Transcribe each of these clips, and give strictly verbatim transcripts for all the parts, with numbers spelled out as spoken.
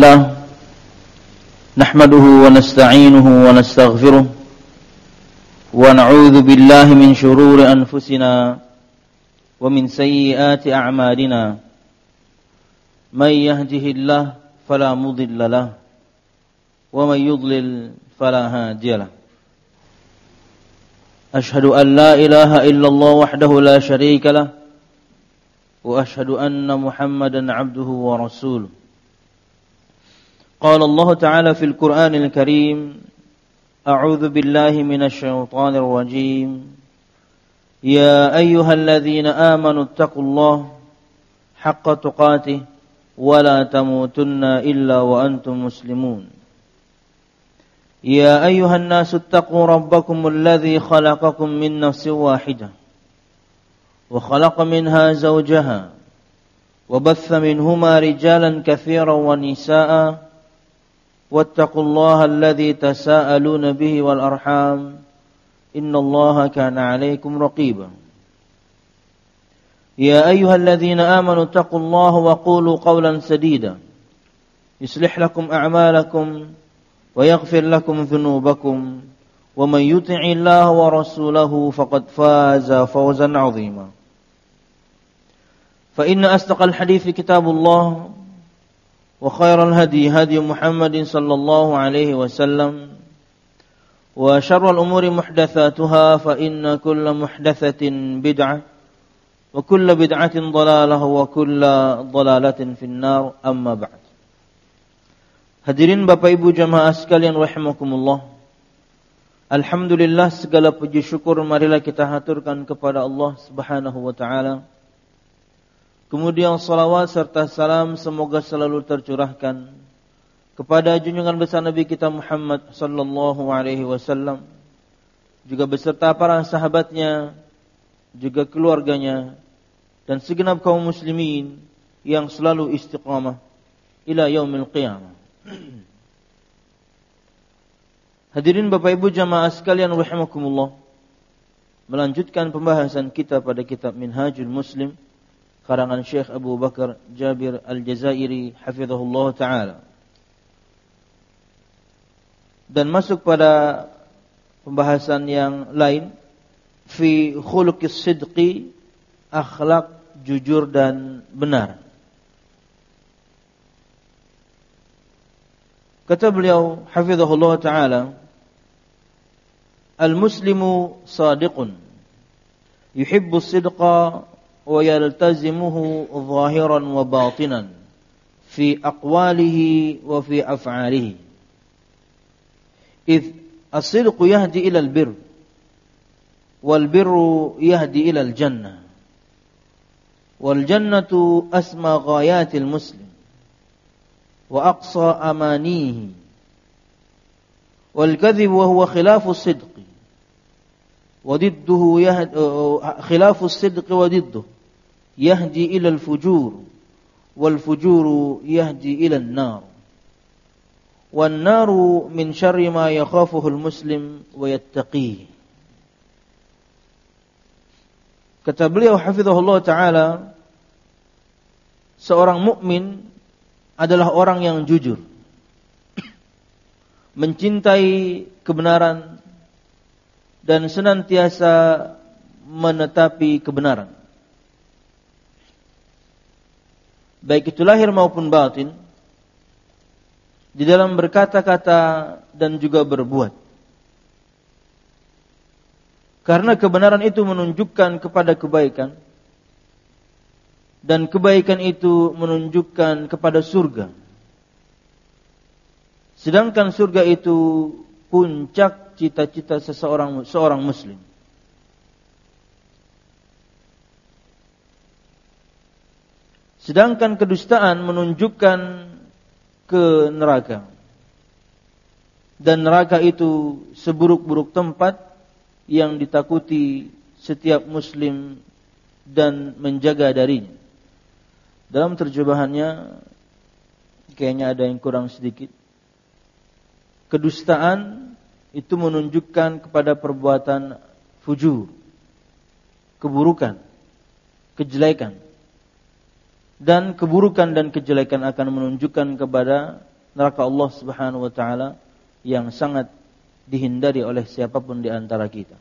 لله نحمده ونستعينه ونستغفره ونعوذ بالله من شرور أنفسنا ومن سيئات أعمالنا من يهده الله فلا مضل له ومن يضلل فلا هادي له أشهد أن لا إله إلا الله وحده لا شريك له وأشهد أن محمدا عبده ورسوله قال الله تعالى في القرآن الكريم أعوذ بالله من الشيطان الرجيم يا أيها الذين آمنوا اتقوا الله حق تقاته ولا تموتن إلا وأنتم مسلمون يا أيها الناس اتقوا ربكم الذي خلقكم من نفس واحدة وخلق منها زوجها وبث منهما رجالا كثيرا ونساء واتقوا الله الذي تساءلون به والأرحام إن الله كان عليكم رقيبا يا أيها الذين آمنوا اتقوا الله وقولوا قولا سديدا يصلح لكم أعمالكم ويغفر لكم ذنوبكم ومن يطع الله ورسوله فقد فاز فوزا عظيما فإن أصدق الحديث كتاب الله وخير الهدي هدي محمد صلى الله عليه وسلم وشر الأمور محدثاتها فإن كل محدثة بدعة وكل بدعة ضلالة وكل ضلالة في النار أما بعد. Hadirin Bapak Ibu jamaah sekalian rahimakumullah. Alhamdulillah, segala puji syukur marilah kita haturkan kepada Allah Subhanahu wa taala. Kemudian salawat serta salam semoga selalu tercurahkan kepada junjungan besar Nabi kita Muhammad sallallahu alaihi wasallam, juga beserta para sahabatnya, juga keluarganya dan segenap kaum muslimin yang selalu istiqamah ila yaumil qiyamah. Hadirin Bapak Ibu jamaah sekalian rahimakumullah, melanjutkan pembahasan kita pada kitab Minhajul Muslim karangan Syekh Abu Bakar Jabir Al-Jazairi hafizahullah ta'ala, dan masuk pada pembahasan yang lain fi khuluqis sidqi, akhlak jujur dan benar. Kata beliau hafizahullah ta'ala, al-muslimu sadiqun yuhibbu sidqa wa yaltazimuhu zahiran wa batinan fi aqwalihi wa fi af'alihi idh as-sidqu yahdi ila al-birr wal birru yahdi ila al-jannah wal jannatu asma ghayatil muslim wa aqsa amanihi wal kadhib wa huwa khilafu as-sidqi wa didduhu yahdi khilafu as-sidqi wa didduhu yahdi ila al-fujur wal fujuru yahdi ila an-nar wan naru min syarri ma yakhafuhu al-muslim wa yattaqihi. Kata beliau hafizahullah ta'ala, seorang mukmin adalah orang yang jujur, mencintai kebenaran dan senantiasa menetapi kebenaran, baik itu lahir maupun batin, di dalam berkata-kata dan juga berbuat. Karena kebenaran itu menunjukkan kepada kebaikan, dan kebaikan itu menunjukkan kepada surga. Sedangkan surga itu puncak cita-cita seseorang seorang muslim. Sedangkan kedustaan menunjukkan ke neraka. Dan neraka itu seburuk-buruk tempat yang ditakuti setiap muslim dan menjaga darinya. Dalam terjemahannya kayaknya ada yang kurang sedikit. Kedustaan itu menunjukkan kepada perbuatan fujur, keburukan, kejelekan. Dan keburukan dan kejelekan akan menunjukkan kepada neraka Allah Subhanahu wa taala yang sangat dihindari oleh siapapun di antara kita.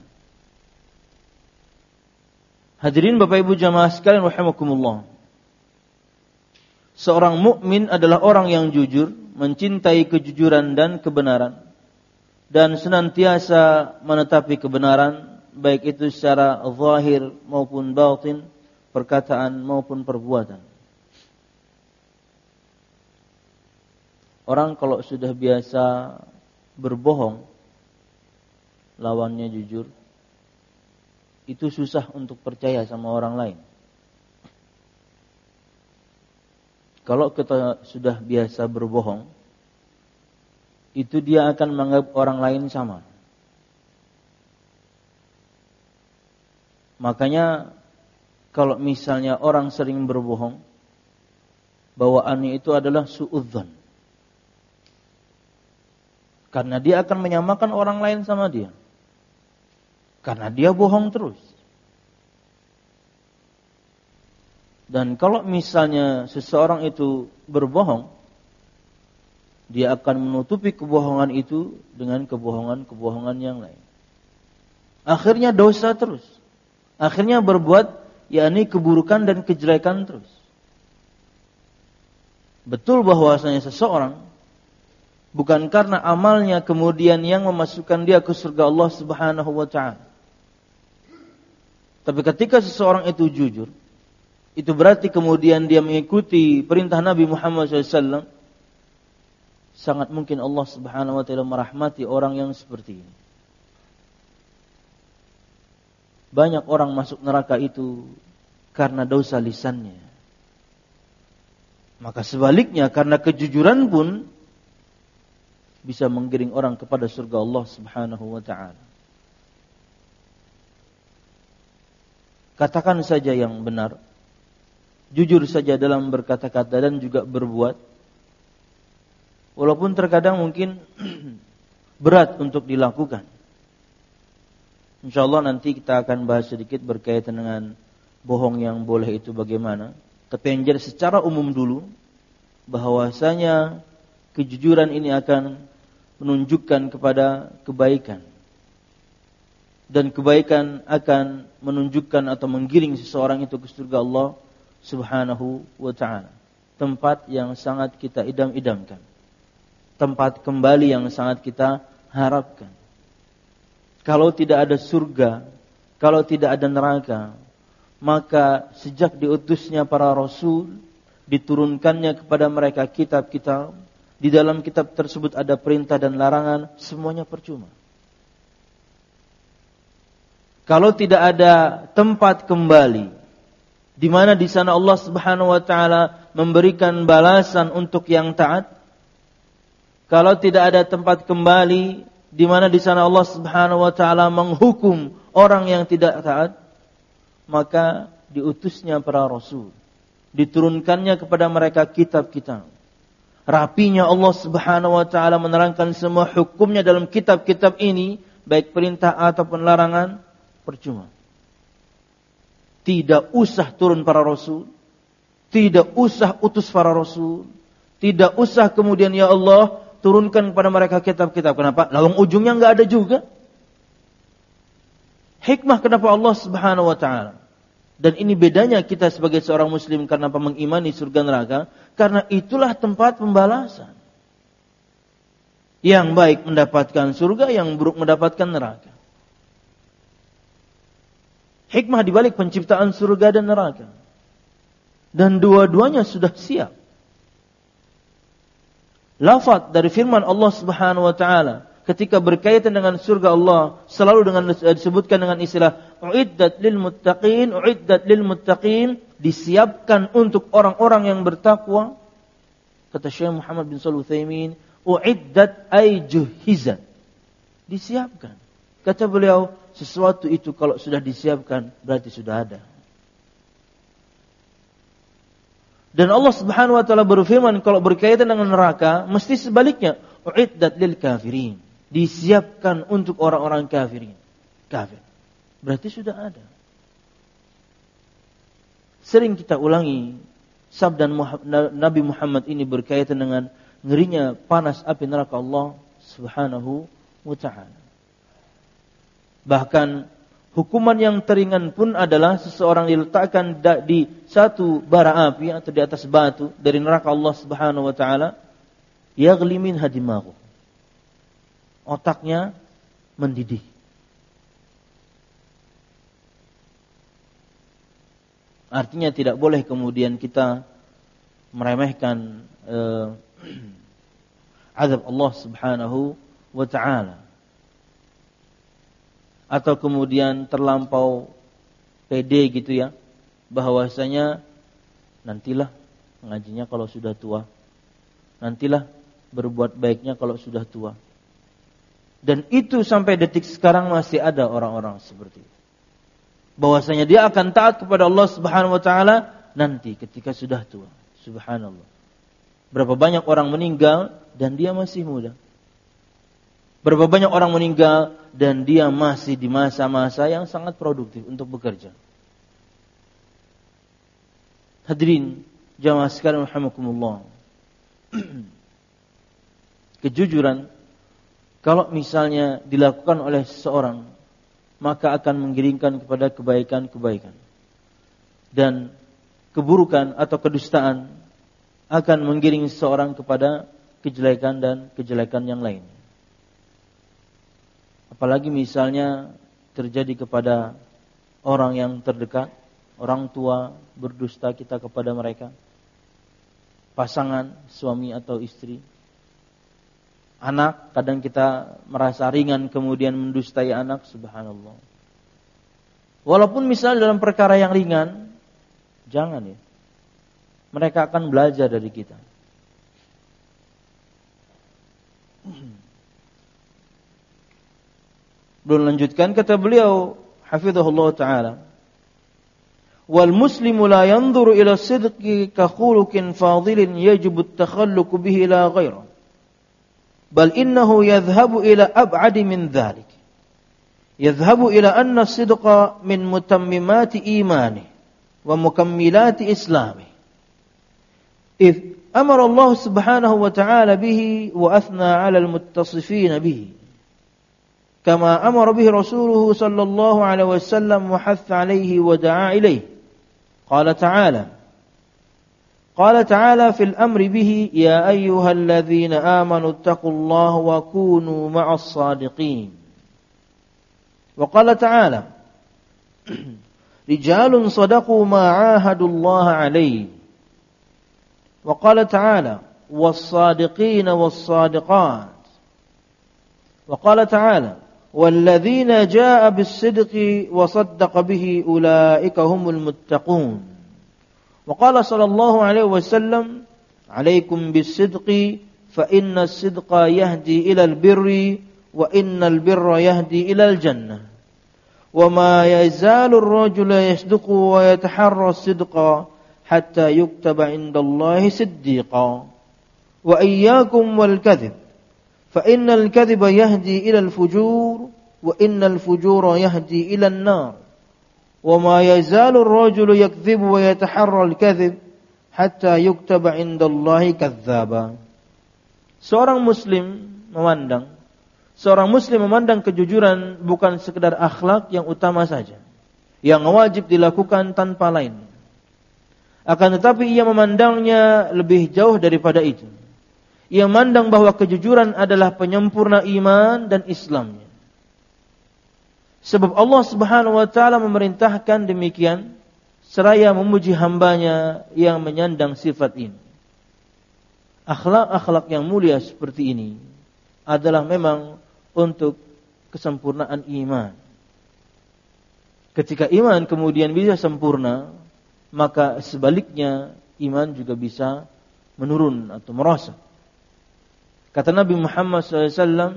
Hadirin Bapak Ibu jamaah sekalian rahimakumullah. Seorang mukmin adalah orang yang jujur, mencintai kejujuran dan kebenaran, dan senantiasa menetapi kebenaran, baik itu secara zahir maupun batin, perkataan maupun perbuatan. Orang kalau sudah biasa berbohong, lawannya jujur, itu susah untuk percaya sama orang lain. Kalau kita sudah biasa berbohong, itu dia akan menganggap orang lain sama. Makanya kalau misalnya orang sering berbohong, bawaannya itu adalah su'udzon. Karena dia akan menyamakan orang lain sama dia. Karena dia bohong terus. Dan kalau misalnya seseorang itu berbohong, dia akan menutupi kebohongan itu dengan kebohongan-kebohongan yang lain. Akhirnya dosa terus. Akhirnya berbuat yakni keburukan dan kejelekan terus. Betul bahwasanya seseorang bukan karena amalnya kemudian yang memasukkan dia ke surga Allah Subhanahu wa taala. Tapi ketika seseorang itu jujur, itu berarti kemudian dia mengikuti perintah Nabi Muhammad shallallahu alaihi wasallam. Sangat mungkin Allah Subhanahu wa taala merahmati orang yang seperti ini. Banyak orang masuk neraka itu karena dosa lisannya. Maka sebaliknya karena kejujuran pun bisa menggiring orang kepada surga Allah Subhanahu wa taala. Katakan saja yang benar. Jujur saja dalam berkata-kata dan juga berbuat. Walaupun terkadang mungkin berat untuk dilakukan. InsyaAllah nanti kita akan bahas sedikit berkaitan dengan bohong yang boleh itu bagaimana. Tapi yang jelas secara umum dulu, bahwasanya kejujuran ini akan menunjukkan kepada kebaikan. Dan kebaikan akan menunjukkan atau menggiring seseorang itu ke surga Allah Subhanahu wa ta'ala. Tempat yang sangat kita idam-idamkan. Tempat kembali yang sangat kita harapkan. Kalau tidak ada surga, kalau tidak ada neraka, maka sejak diutusnya para rasul, diturunkannya kepada mereka kitab-kitab, di dalam kitab tersebut ada perintah dan larangan, semuanya percuma. Kalau tidak ada tempat kembali, di mana di sana Allah Subhanahu wa taala memberikan balasan untuk yang taat. Kalau tidak ada tempat kembali, di mana di sana Allah Subhanahu wa taala menghukum orang yang tidak taat, maka diutusnya para rasul, diturunkannya kepada mereka kitab-kitab. Rapinya Allah Subhanahu wa taala menerangkan semua hukumnya dalam kitab-kitab ini, baik perintah ataupun larangan, percuma. Tidak usah turun para rasul, tidak usah utus para rasul, tidak usah kemudian ya Allah turunkan kepada mereka kitab-kitab. Kenapa? Lawang ujungnya enggak ada juga. Hikmah kenapa Allah Subhanahu wa taala. Dan ini bedanya kita sebagai seorang muslim karena mengimani surga neraka, karena itulah tempat pembalasan. Yang baik mendapatkan surga, yang buruk mendapatkan neraka. Hikmah dibalik penciptaan surga dan neraka. Dan dua-duanya sudah siap. Lafaz dari firman Allah Subhanahu wa taala ketika berkaitan dengan surga Allah selalu dengan disebutkan dengan istilah uiddat lil muttaqin, uiddat lil muttaqin, disiapkan untuk orang-orang yang bertakwa. Kata Syekh Muhammad bin Shalih Al-Utsaimin, uiddat ay juhizat. Disiapkan. Kata beliau, sesuatu itu kalau sudah disiapkan berarti sudah ada. Dan Allah Subhanahu wa taala berfirman kalau berkaitan dengan neraka mesti sebaliknya, uiddat lil kafirin, disiapkan untuk orang-orang kafirin. Kafir. Berarti sudah ada. Sering kita ulangi sabda Nabi Muhammad ini berkaitan dengan ngerinya panas api neraka Allah Subhanahu wa ta'ala. Bahkan hukuman yang teringan pun adalah seseorang diletakkan di satu bara api atau di atas batu dari neraka Allah Subhanahu wa ta'ala, yaghli minha dimaghu. Otaknya mendidih. Artinya tidak boleh kemudian kita meremehkan eh, azab Allah Subhanahu wa ta'ala. Atau kemudian terlampau pede gitu ya, bahwasanya nantilah ngajinya kalau sudah tua, nantilah berbuat baiknya kalau sudah tua. Dan itu sampai detik sekarang masih ada orang-orang seperti itu, bahwasanya dia akan taat kepada Allah Subhanahu wa ta'ala nanti ketika sudah tua. Subhanallah, berapa banyak orang meninggal dan dia masih muda. Berapa banyak orang meninggal dan dia masih di masa-masa yang sangat produktif untuk bekerja. Hadirin jamaah sekalian rahimakumullah. Kejujuran kalau misalnya dilakukan oleh seseorang, maka akan mengiringkan kepada kebaikan-kebaikan. Dan keburukan atau kedustaan akan menggiring seseorang kepada kejelekan dan kejelekan yang lain. Apalagi misalnya terjadi kepada orang yang terdekat, orang tua berdusta kita kepada mereka, pasangan, suami atau istri, anak, kadang kita merasa ringan kemudian mendustai anak, subhanallah. Walaupun misalnya dalam perkara yang ringan, jangan ya. Mereka akan belajar dari kita. Belum lanjutkan, kata beliau hafizahullah ta'ala, wal muslimu la yanzuru ila sidqi ka khuluqin fadilin yajibu at-takhalluq bihi la ghairah, bal innahu yadhhabu ila ab'adi min dhalik, yadhhabu ila anna as-sidqa min mutammimati imani wa mukammilati islami, idh amara Allah subhanahu wa ta'ala bihi wa athna 'ala al-muttasifin bihi كما أمر به رسوله صلى الله عليه وسلم وحث عليه ودعا إليه. قال تعالى قال تعالى في الأمر به يا أيها الذين آمنوا اتقوا الله وكونوا مع الصادقين. وقال تعالى رجال صدقوا ما عاهدوا الله عليه. وقال تعالى والصادقين والصادقات. وقال تعالى والذين جاء بالصدق وصدق به أولئك هم المتقون. وقال صلى الله عليه وسلم عليكم بالصدق فإن الصدق يهدي إلى البر وإن البر يهدي إلى الجنة وما يزال الرجل يصدق ويتحرى الصدق حتى يكتب عند الله صديقا وإياكم والكذب فإن الكذب يهدي إلى الفجور وإن الفجور يهدي إلى النار وما يزال الرجل يكذب ويتحرى الكذب حتى يكتب عند الله كذابا. Seorang muslim memandang seorang muslim memandang kejujuran bukan sekedar akhlak yang utama saja, yang wajib dilakukan tanpa lain. Akan tetapi ia memandangnya lebih jauh daripada itu. Ia memandang bahwa kejujuran adalah penyempurna iman dan Islamnya. Sebab Allah Subhanahu wa ta'ala memerintahkan demikian, seraya memuji hambanya yang menyandang sifat ini. Akhlak-akhlak yang mulia seperti ini adalah memang untuk kesempurnaan iman. Ketika iman kemudian bisa sempurna, maka sebaliknya iman juga bisa menurun atau merosot. Kata Nabi Muhammad sallallahu alaihi wasallam,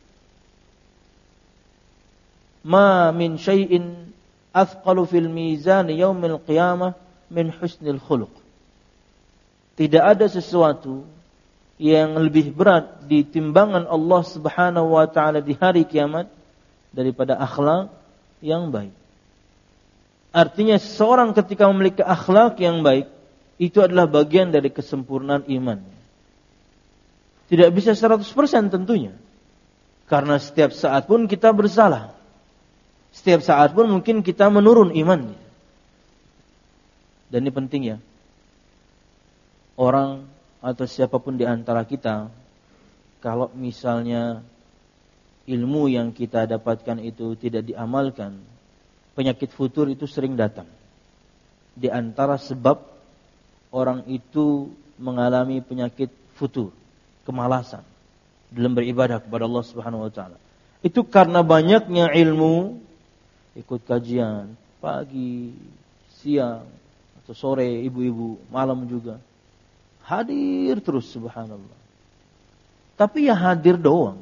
"Ma min syai'in athqalu fil mizan yaumil qiyamah min husnil khuluq." Tidak ada sesuatu yang lebih berat di timbangan Allah Subhanahu wa taala di hari kiamat daripada akhlak yang baik. Artinya seseorang ketika memiliki akhlak yang baik, itu adalah bagian dari kesempurnaan iman. Tidak bisa seratus persen tentunya. Karena setiap saat pun kita bersalah. Setiap saat pun mungkin kita menurun imannya. Dan ini penting ya. Orang atau siapapun di antara kita, kalau misalnya ilmu yang kita dapatkan itu tidak diamalkan, penyakit futur itu sering datang. Di antara sebab orang itu mengalami penyakit futur, kemalasan dalam beribadah kepada Allah Subhanahu wa taala. Itu karena banyaknya ilmu, ikut kajian pagi, siang, atau sore, ibu-ibu, malam juga. Hadir terus subhanallah. Tapi ya hadir doang.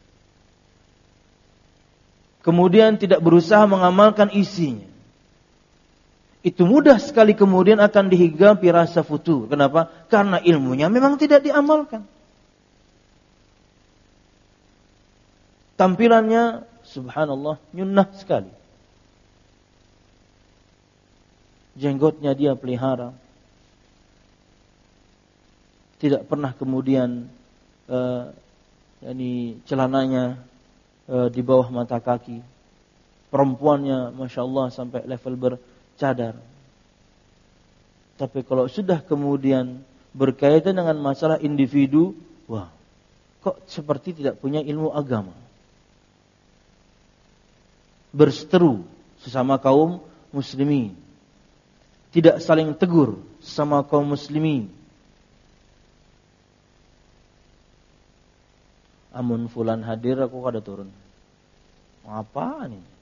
Kemudian tidak berusaha mengamalkan isinya. Itu mudah sekali kemudian akan dihigapi rasa futur. Kenapa? Karena ilmunya memang tidak diamalkan. Tampilannya subhanallah nyunnah sekali. Jenggotnya dia pelihara. Tidak pernah kemudian uh, yani celananya uh, di bawah mata kaki. Perempuannya Masya Allah sampai level bercadar. Tapi kalau sudah kemudian berkaitan dengan masalah individu, wah, kok seperti tidak punya ilmu agama. Berseteru sesama kaum muslimin. Tidak saling tegur sama kaum muslimin. Amun fulan hadir aku kada turun. Apaan ini?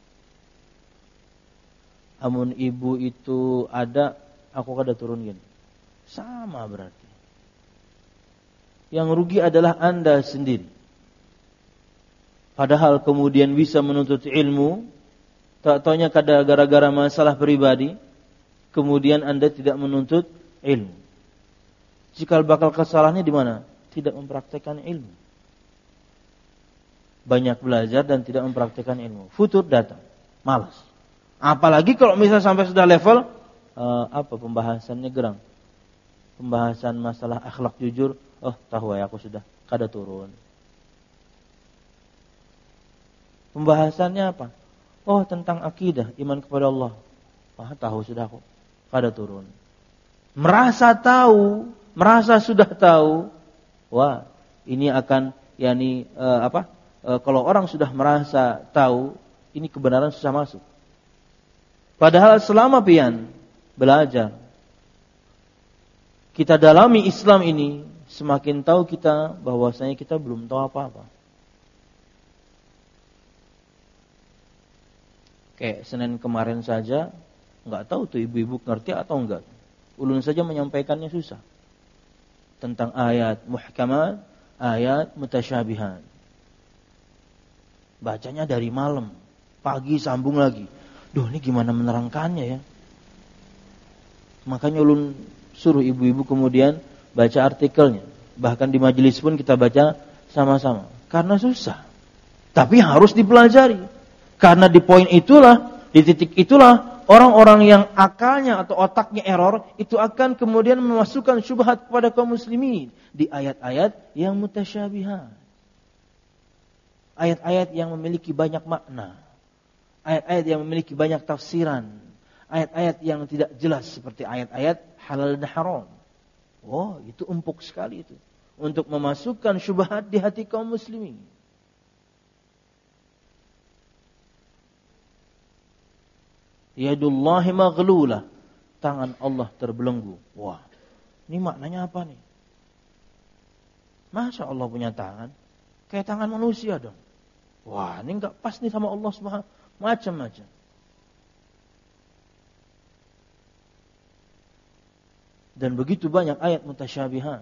Amun ibu itu ada aku kada turun gini. Sama berarti. Yang rugi adalah Anda sendiri. Padahal kemudian bisa menuntut ilmu, tak taunya kada gara-gara masalah pribadi, kemudian Anda tidak menuntut ilmu. Cikal bakal kesalahannya di mana? Tidak mempraktikkan ilmu. Banyak belajar dan tidak mempraktikkan ilmu. Futur datang, malas. Apalagi kalau misalnya sampai sudah level uh, apa pembahasannya gerang. Pembahasan masalah akhlak jujur, oh tahu ya aku sudah kada turun. Pembahasannya apa? Oh tentang akidah, iman kepada Allah. Ah tahu sudah aku kada turun. Merasa tahu, merasa sudah tahu. Wah, ini akan yakni uh, apa? Uh, kalau orang sudah merasa tahu, ini kebenaran susah masuk. Padahal selama pian belajar, kita dalami Islam ini, semakin tahu kita bahwasanya kita belum tahu apa-apa. Kayak Senin kemarin saja, nggak tahu tuh ibu-ibu ngerti atau enggak. Ulun saja menyampaikannya susah. Tentang ayat muhkamat, ayat mutasyabihat. Bacanya dari malam, pagi sambung lagi. Duh, ini gimana menerangkannya ya? Makanya ulun suruh ibu-ibu kemudian baca artikelnya. Bahkan di majelis pun kita baca sama-sama. Karena susah. Tapi harus dipelajari. Karena di poin itulah, di titik itulah, orang-orang yang akalnya atau otaknya error, itu akan kemudian memasukkan syubhat kepada kaum muslimin. Di ayat-ayat yang mutasyabihat. Ayat-ayat yang memiliki banyak makna. Ayat-ayat yang memiliki banyak tafsiran. Ayat-ayat yang tidak jelas seperti ayat-ayat halal dan haram. Oh, itu empuk sekali itu. Untuk memasukkan syubhat di hati kaum muslimin. Yadullahi maghlulah. Tangan Allah terbelenggu. Wah, ini maknanya apa nih? Masa Allah punya tangan? Kayak tangan manusia dong. Wah, ini enggak pas nih sama Allah Subhanahu. Macam-macam. Dan begitu banyak ayat mutasyabihat.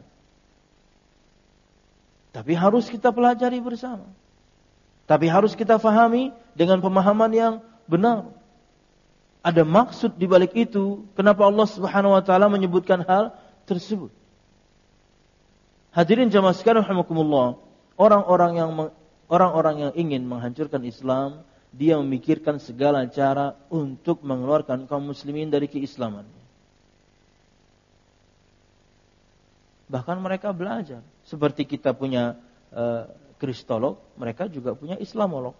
Tapi harus kita pelajari bersama. Tapi harus kita fahami dengan pemahaman yang benar. Ada maksud di balik itu. Kenapa Allah Subhanahu wa taala menyebutkan hal tersebut? Hadirin jamaah sekalian rahimakumullah, orang-orang yang orang-orang yang ingin menghancurkan Islam, dia memikirkan segala cara untuk mengeluarkan kaum muslimin dari keislaman. Bahkan mereka belajar Seperti kita punya uh, kristolog, mereka juga punya islamolog.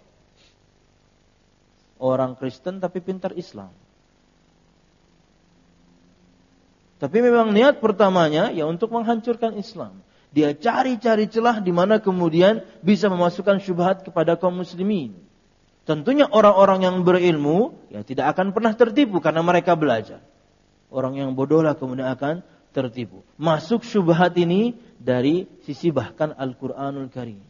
Orang Kristen tapi pintar Islam. Tapi memang niat pertamanya ya untuk menghancurkan Islam. Dia cari-cari celah di mana kemudian bisa memasukkan syubhat kepada kaum muslimin. Tentunya orang-orang yang berilmu ya tidak akan pernah tertipu karena mereka belajar. Orang yang bodohlah kemudian akan tertipu. Masuk syubhat ini dari sisi bahkan Al-Qur'anul Karim.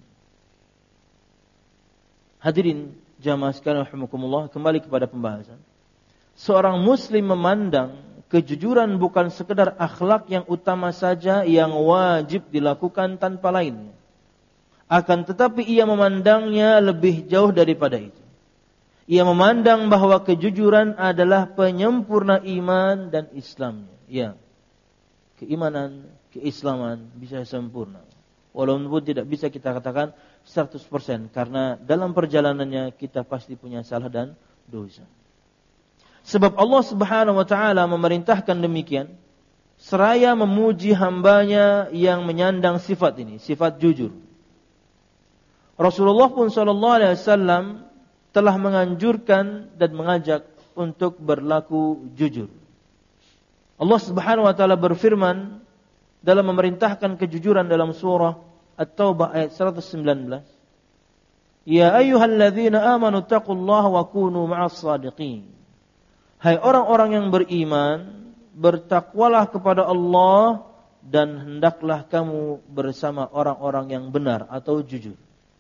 Hadirin jamaah sekalian rahimakumullah, kembali kepada pembahasan. Seorang muslim memandang kejujuran bukan sekedar akhlak yang utama saja yang wajib dilakukan tanpa lainnya. Akan tetapi ia memandangnya lebih jauh daripada itu. Ia memandang bahwa kejujuran adalah penyempurna iman dan Islamnya. Ya, keimanan, keislaman bisa sempurna. Walaupun tidak bisa kita katakan seratus persen. Karena dalam perjalanannya kita pasti punya salah dan dosa. Sebab Allah Subhanahu wa taala memerintahkan demikian, seraya memuji hambanya yang menyandang sifat ini, sifat jujur. Rasulullah pun sallallahu alaihi wasallam telah menganjurkan dan mengajak untuk berlaku jujur. Allah Subhanahu wa taala berfirman dalam memerintahkan kejujuran dalam surah At-Taubah ayat seratus sembilan belas. Ya ayyuhalladzina amanu taqullaha wa kunu ma'as shadiqin. Hai orang-orang yang beriman, bertakwalah kepada Allah dan hendaklah kamu bersama orang-orang yang benar atau jujur.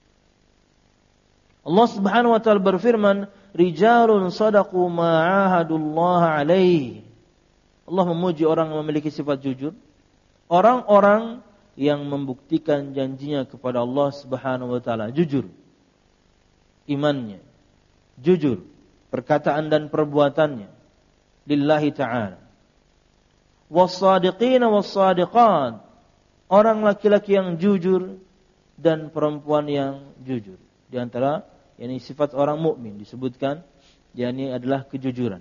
Allah Subhanahu wa taala berfirman, rijalun sadaqu ma 'ahadullaha 'alaihi. Allah memuji orang yang memiliki sifat jujur, orang-orang yang membuktikan janjinya kepada Allah Subhanahu wa taala, jujur imannya, jujur perkataan dan perbuatannya lillahi ta'ala. Was-sadiqina was-sadiqat, orang laki-laki yang jujur dan perempuan yang jujur. Di antara yakni sifat orang mukmin disebutkan yakni adalah kejujuran.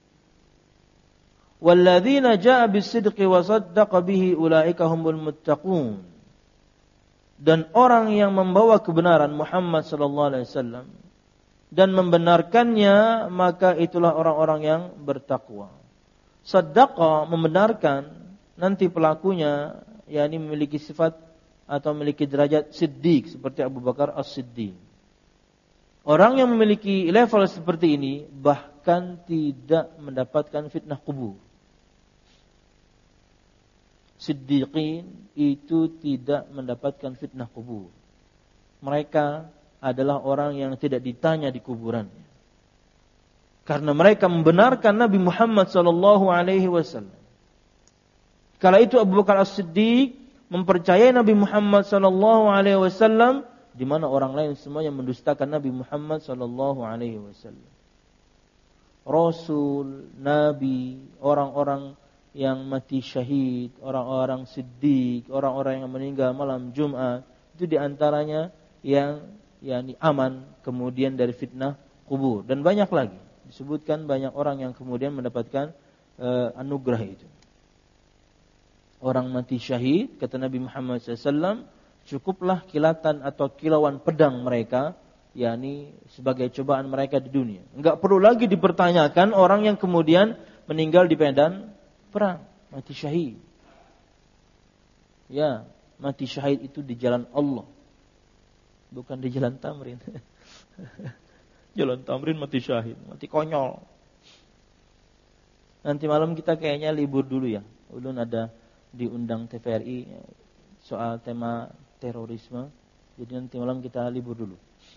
Walladzina jaa'a bis-sidqi wa saddaqa bihi ulaika humul muttaqun. Dan orang yang membawa kebenaran Muhammad sallallahu alaihi wasallam dan membenarkannya, maka itulah orang-orang yang bertakwa. Saddaqa, membenarkan, nanti pelakunya yakni memiliki sifat atau memiliki derajat siddiq seperti Abu Bakar As-Siddiq. Orang yang memiliki level seperti ini bahkan tidak mendapatkan fitnah kubur. Siddiqin itu tidak mendapatkan fitnah kubur. Mereka adalah orang yang tidak ditanya di kuburannya. Karena mereka membenarkan Nabi Muhammad sallallahu alaihi wasallam. Kala itu Abu Bakar As-Siddiq mempercayai Nabi Muhammad sallallahu alaihi wasallam, di mana orang lain semuanya mendustakan Nabi Muhammad sallallahu alaihi wasallam. Rasul, nabi, orang-orang yang mati syahid, orang-orang siddiq, orang-orang yang meninggal malam Jumat, itu diantaranya yang yakni aman kemudian dari fitnah kubur, dan banyak lagi disebutkan banyak orang yang kemudian mendapatkan uh, anugerah itu. Orang mati syahid, kata Nabi Muhammad sallallahu alaihi wasallam, cukuplah kilatan atau kilauan pedang mereka, yakni sebagai cobaan mereka di dunia. Enggak perlu lagi dipertanyakan orang yang kemudian meninggal di medan perang, mati syahid. Ya, mati syahid itu di jalan Allah, bukan di jalan Tamrin. Jalan Tamrin mati syahid, mati konyol. Nanti malam kita kayaknya libur dulu ya. Ulun ada diundang T V R I soal tema terorisme. Jadi nanti malam kita libur dulu.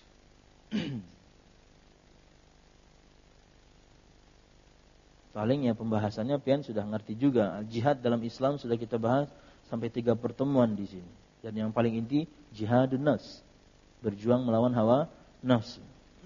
Palingnya pembahasannya pian sudah ngerti juga. Jihad dalam Islam sudah kita bahas sampai tiga pertemuan di sini. Dan yang paling inti jihadun nafs, berjuang melawan hawa nafsu.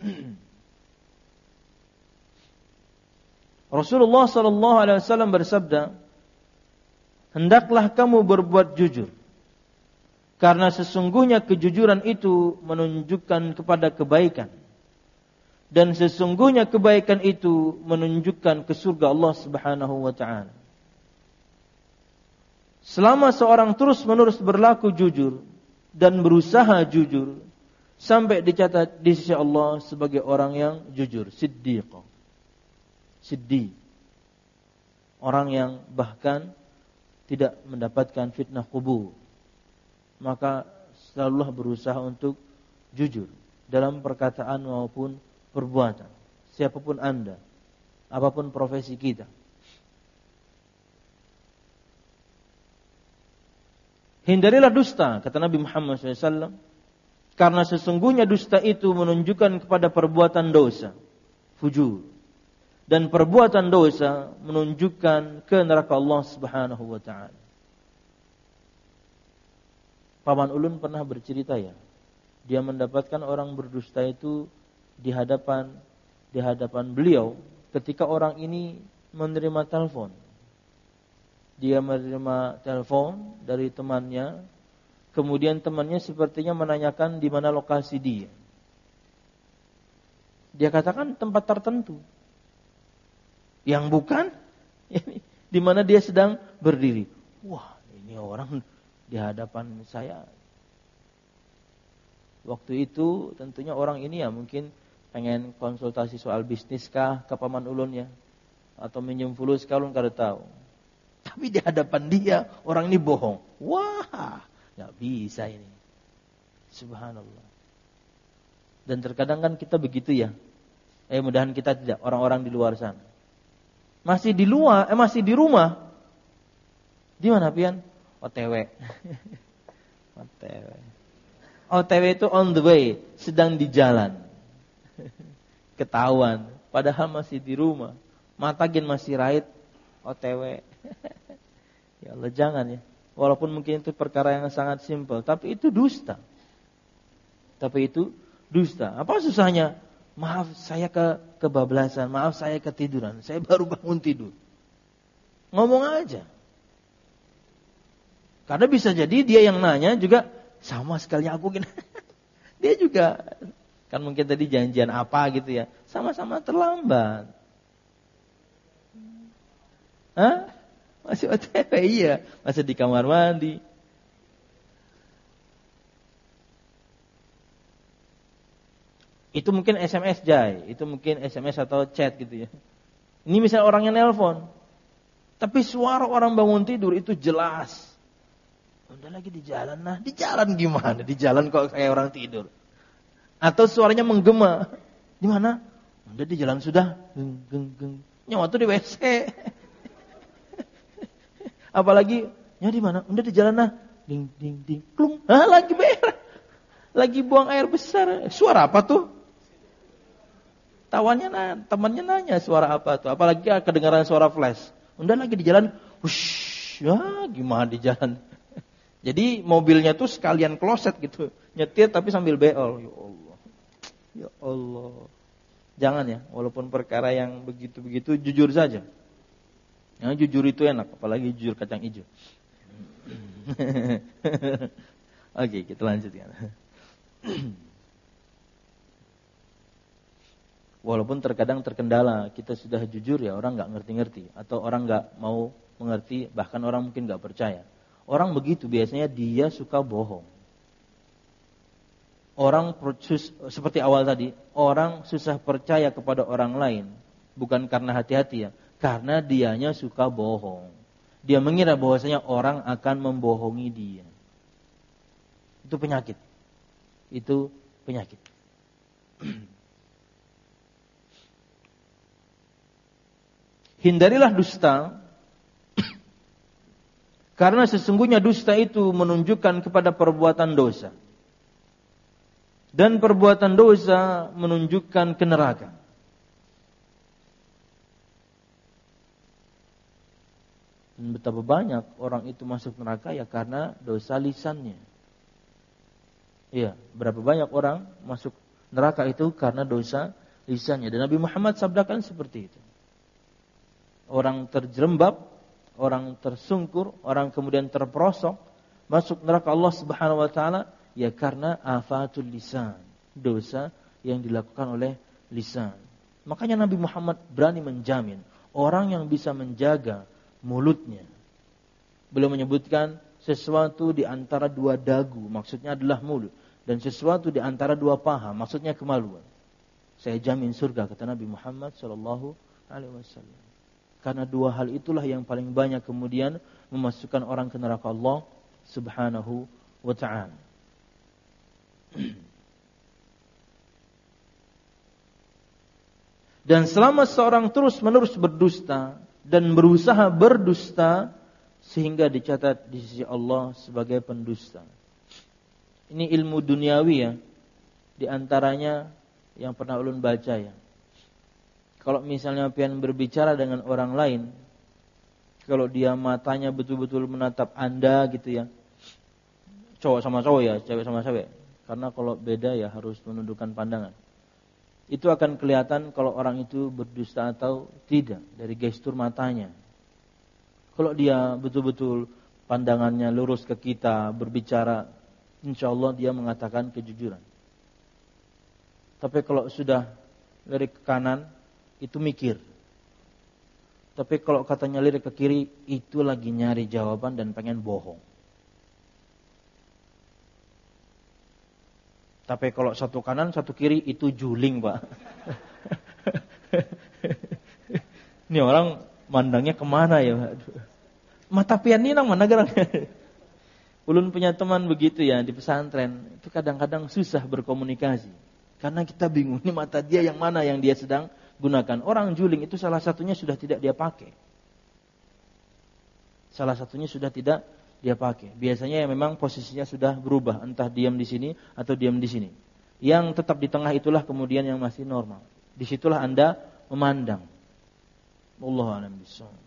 Rasulullah sallallahu alaihi wasallam bersabda, hendaklah kamu berbuat jujur, karena sesungguhnya kejujuran itu menunjukkan kepada kebaikan, dan sesungguhnya kebaikan itu menunjukkan ke surga Allah Subhanahu wa taala. Selama seorang terus-menerus berlaku jujur dan berusaha jujur, sampai dicatat di sisi Allah sebagai orang yang jujur, siddiq. Siddiq. Orang yang bahkan tidak mendapatkan fitnah kubur. Maka selalulah berusaha untuk jujur dalam perkataan maupun perbuatan. Siapapun Anda, apapun profesi kita. Hindarilah dusta, kata Nabi Muhammad shallallahu alaihi wasallam, karena sesungguhnya dusta itu menunjukkan kepada perbuatan dosa, fujur. Dan perbuatan dosa menunjukkan ke neraka Allah Subhanahu wa taala. Paman Ulun pernah bercerita ya, dia mendapatkan orang berdusta itu di hadapan di hadapan beliau ketika orang ini menerima telepon. Dia menerima telepon dari temannya, kemudian temannya sepertinya menanyakan di mana lokasi dia. Dia katakan tempat tertentu, yang bukan di mana dia sedang berdiri. Wah, ini orang di hadapan saya. Waktu itu tentunya orang ini ya mungkin pengen konsultasi soal bisnis kah ke Paman Ulun ya, atau minjem fulus kalau enggak tahu. Tapi di hadapan dia orang ini bohong. Wah, nggak bisa ini. Subhanallah. Dan terkadang kan kita begitu ya. Eh mudahan kita tidak, orang-orang di luar sana. Masih di luar, eh masih di rumah. Di mana pian? O T W. O T W. O T W itu on the way, sedang di jalan. Ketahuan, padahal masih di rumah. Matagin masih raid O T W. Ya Allah, jangan ya. Walaupun mungkin itu perkara yang sangat simpel, tapi itu dusta. Tapi itu dusta. Apa susahnya? Maaf saya ke kebablasan, maaf saya ketiduran, saya baru bangun tidur. Ngomong aja. Karena bisa jadi dia yang nanya juga sama sekali aku gini. Dia juga kan mungkin tadi janjian apa gitu ya. Sama-sama terlambat. Hah? Masih O T W, iya. Masih di kamar mandi. Itu mungkin S M S Jai. Itu mungkin S M S atau chat gitu ya. Ini misalnya orang yang nelpon. Tapi suara orang bangun tidur itu jelas. Udah lagi di jalan. Nah di jalan gimana? Di jalan kok kayak orang tidur. Atau suaranya menggema. Di mana? Udah di jalan sudah. Geng, geng, geng. Nyawa tuh di W C. Apalagi, ya di mana? Udah di jalan nah. Ding ding ding klung. Ah, lagi berak. Lagi buang air besar. Suara apa tuh? Tawannya nanya, temannya nanya suara apa tuh? Apalagi kedengaran suara flash. Udah lagi di jalan. Wush, ya gimana di jalan? Jadi mobilnya tuh sekalian kloset gitu. Nyetir tapi sambil beol. Ya Allah. Ya Allah. Jangan ya, walaupun perkara yang begitu-begitu jujur saja. Yang jujur itu enak, apalagi jujur kacang hijau. Oke, kita lanjutkan. Walaupun terkadang terkendala, kita sudah jujur ya orang nggak ngerti-ngerti, atau orang nggak mau mengerti, bahkan orang mungkin nggak percaya. Orang begitu biasanya dia suka bohong. Orang seperti awal tadi, orang susah percaya kepada orang lain, bukan karena hati-hati ya. Karena dianya suka bohong. Dia mengira bahwasanya orang akan membohongi dia. Itu penyakit. Itu penyakit. Hindarilah dusta. Karena sesungguhnya dusta itu menunjukkan kepada perbuatan dosa. Dan perbuatan dosa menunjukkan ke neraka. Dan betapa banyak orang itu masuk neraka ya karena dosa lisannya. Iya, berapa banyak orang masuk neraka itu karena dosa lisannya. Dan Nabi Muhammad sabdakan seperti itu. Orang terjerembab, orang tersungkur, orang kemudian terperosok masuk neraka Allah Subhanahu wa taala ya karena afatul lisan, dosa yang dilakukan oleh lisan. Makanya Nabi Muhammad berani menjamin orang yang bisa menjaga mulutnya Beliau menyebutkan sesuatu di antara dua dagu, maksudnya adalah mulut, dan sesuatu di antara dua paha, maksudnya kemaluan. Saya jamin surga, kata Nabi Muhammad sallallahu alaihi wasallam. Karena dua hal itulah yang paling banyak kemudian memasukkan orang ke neraka Allah Subhanahu wa ta'ala. Dan selama seorang terus-menerus berdusta dan berusaha berdusta, sehingga dicatat di sisi Allah sebagai pendusta. Ini ilmu duniawi ya. Di antaranya yang pernah ulun baca ya. Kalau misalnya pian berbicara dengan orang lain, kalau dia matanya betul-betul menatap Anda gitu ya. Cowok sama cowok ya, cewek sama cewek. Karena kalau beda ya harus menundukkan pandangan. Itu akan kelihatan kalau orang itu berdusta atau tidak dari gestur matanya. Kalau dia betul-betul pandangannya lurus ke kita, berbicara, insya Allah dia mengatakan kejujuran. Tapi kalau sudah lirik ke kanan, itu mikir. Tapi kalau katanya lirik ke kiri, itu lagi nyari jawaban dan pengen bohong. Tapi kalau satu kanan, satu kiri, itu juling, Pak. Ini orang mandangnya kemana ya? Mata pian ini nang mana gerangnya? Ulun punya teman begitu ya di pesantren. Itu kadang-kadang susah berkomunikasi. Karena kita bingung, ini mata dia yang mana yang dia sedang gunakan. Orang juling itu salah satunya sudah tidak dia pakai. Salah satunya sudah tidak dia pakai. Biasanya yang memang posisinya sudah berubah, entah diam di sini atau diam di sini. Yang tetap di tengah itulah kemudian yang masih normal. Disitulah Anda memandang. Wallahu a'lam bishawab.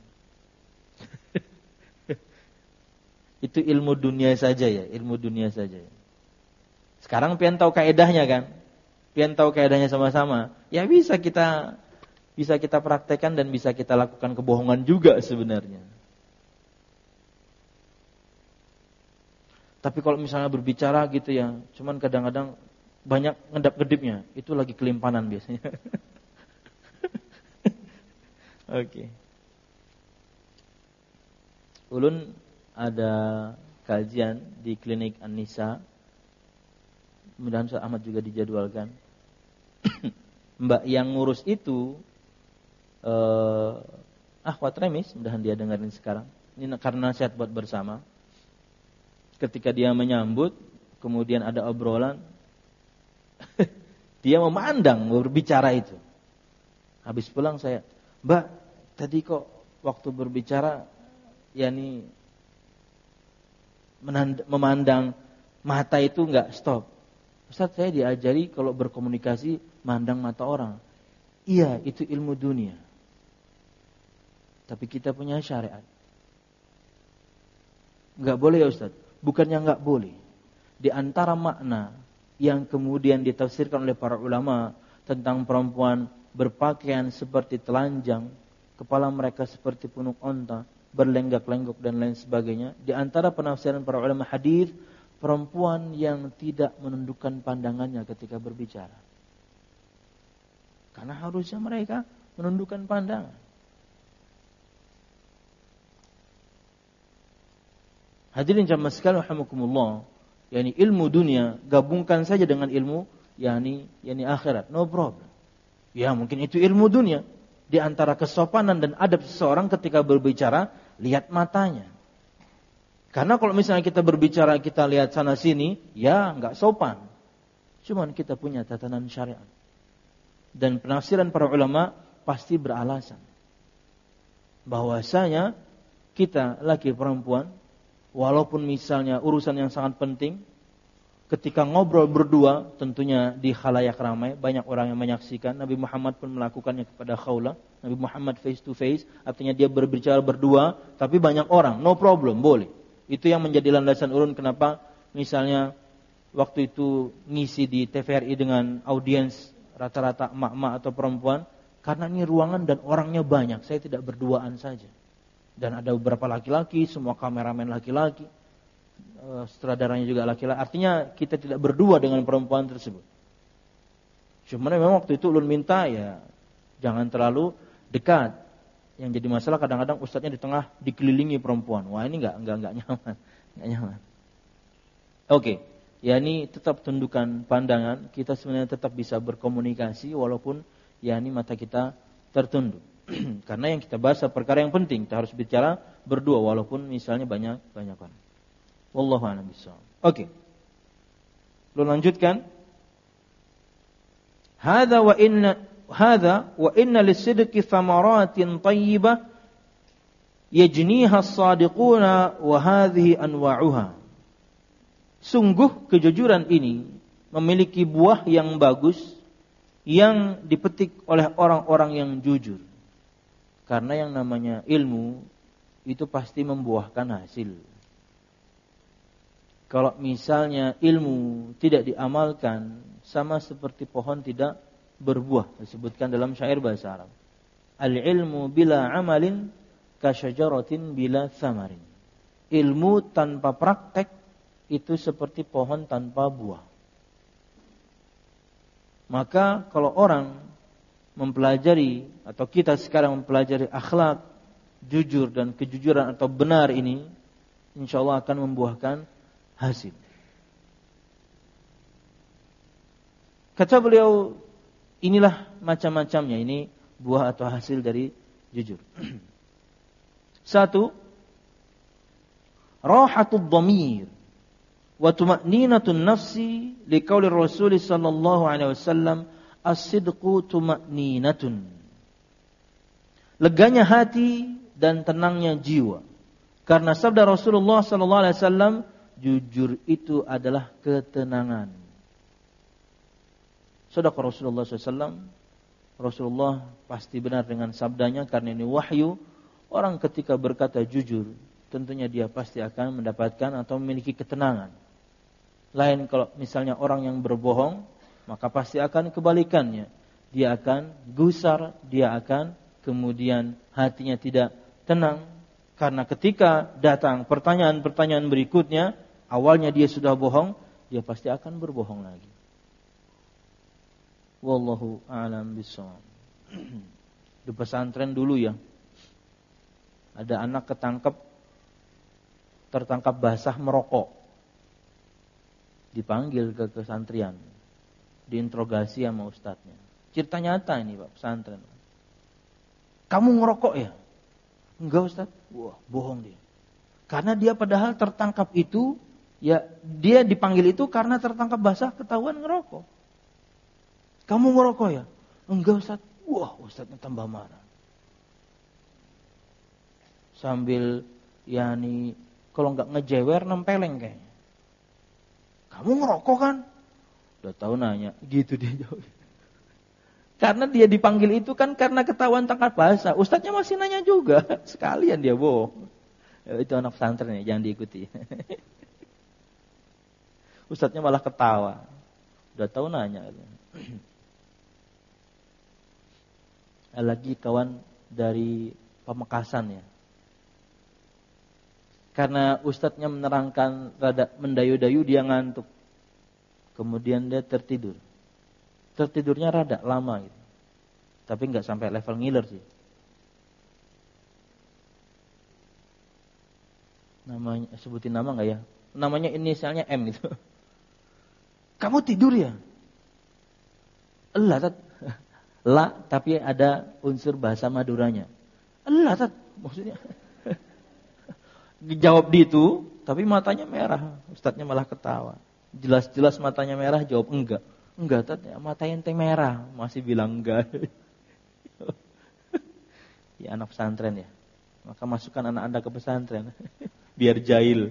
Itu ilmu dunia saja ya, ilmu dunia saja. Ya. Sekarang pian tahu kaedahnya kan? Pian tahu kaedahnya sama-sama. Ya bisa kita bisa kita praktekkan dan bisa kita lakukan kebohongan juga sebenarnya. Tapi kalau misalnya berbicara gitu ya, cuman kadang-kadang banyak ngedap-ngedipnya, itu lagi kelimpanan biasanya. Oke. Okay. Ulun ada kajian di klinik An-Nisa. Mudah-mudahan Ustaz Ahmad juga dijadwalkan. Mbak yang ngurus itu eh, Akhwat Remis, mudah-mudahan dia dengerin sekarang. Ini karena nasihat buat bersama. Ketika dia menyambut, kemudian ada obrolan, dia memandang berbicara itu. Habis pulang saya, Mbak, tadi kok waktu berbicara, yakni memandang mata itu enggak stop. Ustaz, saya diajari kalau berkomunikasi mandang mata orang. Iya, itu ilmu dunia. Tapi kita punya syariat. Enggak boleh ya Ustaz. Bukannya enggak boleh. Di antara makna yang kemudian ditafsirkan oleh para ulama tentang perempuan berpakaian seperti telanjang, kepala mereka seperti punuk onta, berlenggak-lenggok dan lain sebagainya. Di antara penafsiran para ulama hadis, perempuan yang tidak menundukkan pandangannya ketika berbicara. Karena harusnya mereka menundukkan pandangan. Hadirin jamaah sekalian rahimakumullah, yakni ilmu dunia gabungkan saja dengan ilmu yakni yakni akhirat, no problem. Ya, mungkin itu ilmu dunia. Di antara kesopanan dan adab seseorang ketika berbicara, lihat matanya. Karena kalau misalnya kita berbicara, kita lihat sana sini, ya enggak sopan. Cuman kita punya tatanan syariat. Dan penafsiran para ulama pasti beralasan bahwasanya kita laki perempuan, walaupun misalnya urusan yang sangat penting, ketika ngobrol berdua, tentunya di khalayak ramai, banyak orang yang menyaksikan. Nabi Muhammad pun melakukannya kepada Khawlah. Nabi Muhammad face to face, artinya dia berbicara berdua, tapi banyak orang, no problem, boleh. Itu yang menjadi landasan ulun kenapa misalnya waktu itu ngisi di T V R I dengan audiens rata-rata emak-emak atau perempuan, karena ini ruangan dan orangnya banyak, saya tidak berduaan saja. Dan ada beberapa laki-laki, semua kameramen laki-laki, sutradaranya juga laki-laki. Artinya kita tidak berdua dengan perempuan tersebut. Cuma memang waktu itu ulun minta ya jangan terlalu dekat. Yang jadi masalah kadang-kadang ustadznya di tengah dikelilingi perempuan. Wah, ini enggak enggak enggak nyaman. Enggak nyaman. Oke. Ya ini tetap tundukkan pandangan, kita sebenarnya tetap bisa berkomunikasi walaupun ya ini mata kita tertunduk. Karena yang kita bahas perkara yang penting, kita harus bicara berdua walaupun misalnya banyak banyak orang. Wallahu a'lam bishawab. Oke. Lalu lanjutkan. Hadza wa inna hadza wa inna lis-sidqi thamaratin thayyibah yajniha as-sadiquna wa hadhihi anwa'uha. Sungguh kejujuran ini memiliki buah yang bagus yang dipetik oleh orang-orang yang jujur. Karena yang namanya ilmu itu pasti membuahkan hasil. Kalau misalnya ilmu tidak diamalkan, sama seperti pohon tidak berbuah. Disebutkan dalam syair bahasa Arab. Al-ilmu bila amalin kasyajaratin bila thamarin. Ilmu tanpa praktek itu seperti pohon tanpa buah. Maka kalau orang mempelajari atau kita sekarang mempelajari akhlak jujur dan kejujuran atau benar ini, insya Allah akan membuahkan hasil. Kata beliau, inilah macam-macamnya, ini buah atau hasil dari jujur. Satu, rahatud dhamir wa tuma'ninatun nafsi liqauli Rasul sallallahu alaihi wasallam as-sidqu tuma'ninatun. Leganya hati dan tenangnya jiwa. Karena sabda Rasulullah sallallahu alaihi wasallam, jujur itu adalah ketenangan. Sadaqa Rasulullah sallallahu alaihi wasallam. Rasulullah pasti benar dengan sabdanya karena ini wahyu. Orang ketika berkata jujur, tentunya dia pasti akan mendapatkan atau memiliki ketenangan. Lain kalau misalnya orang yang berbohong, maka pasti akan kebalikannya. Dia akan gusar, dia akan kemudian hatinya tidak tenang. Karena ketika datang pertanyaan-pertanyaan berikutnya, awalnya dia sudah bohong, dia pasti akan berbohong lagi. Wallahu a'lam bishawab. Di pesantren dulu ya, ada anak ketangkep, tertangkap basah merokok. Dipanggil ke kesantrian, diinterogasi sama ustadznya. Cerita nyata ini Pak pesantren. Kamu ngerokok ya? Enggak Ustadz. Wah, bohong dia. Karena dia padahal tertangkap itu, ya dia dipanggil itu karena tertangkap basah ketahuan ngerokok. Kamu ngerokok ya? Enggak Ustadz. Wah, ustadznya tambah marah. Sambil yani kalau enggak ngejewer nempeleng kayaknya. Kamu ngerokok kan? Udah tahu nanya, gitu dia jawab. Karena dia dipanggil itu kan karena ketahuan tangkap basah. Ustadznya masih nanya juga, sekalian dia bohong. Ya, itu anak pesantren ya, jangan diikuti. Ustadznya malah ketawa. Udah tahu nanya. Lagi kawan dari Pamekasan ya. Karena ustadznya menerangkan rada mendayu-dayu, dia ngantuk. Kemudian dia tertidur. Tertidurnya rada lama gitu. Tapi enggak sampai level ngiler sih. Namanya sebutin nama enggak ya? Namanya inisialnya M gitu. Kamu tidur ya? Elah tat. La tapi ada unsur bahasa Maduranya. Elah tat maksudnya. Dijawab di itu, tapi matanya merah. Ustadznya malah ketawa. Jelas-jelas matanya merah, jawab enggak. Enggak, tat, mata ente merah. Masih bilang enggak. Ya anak pesantren ya. Maka masukkan anak anda ke pesantren. Biar jahil.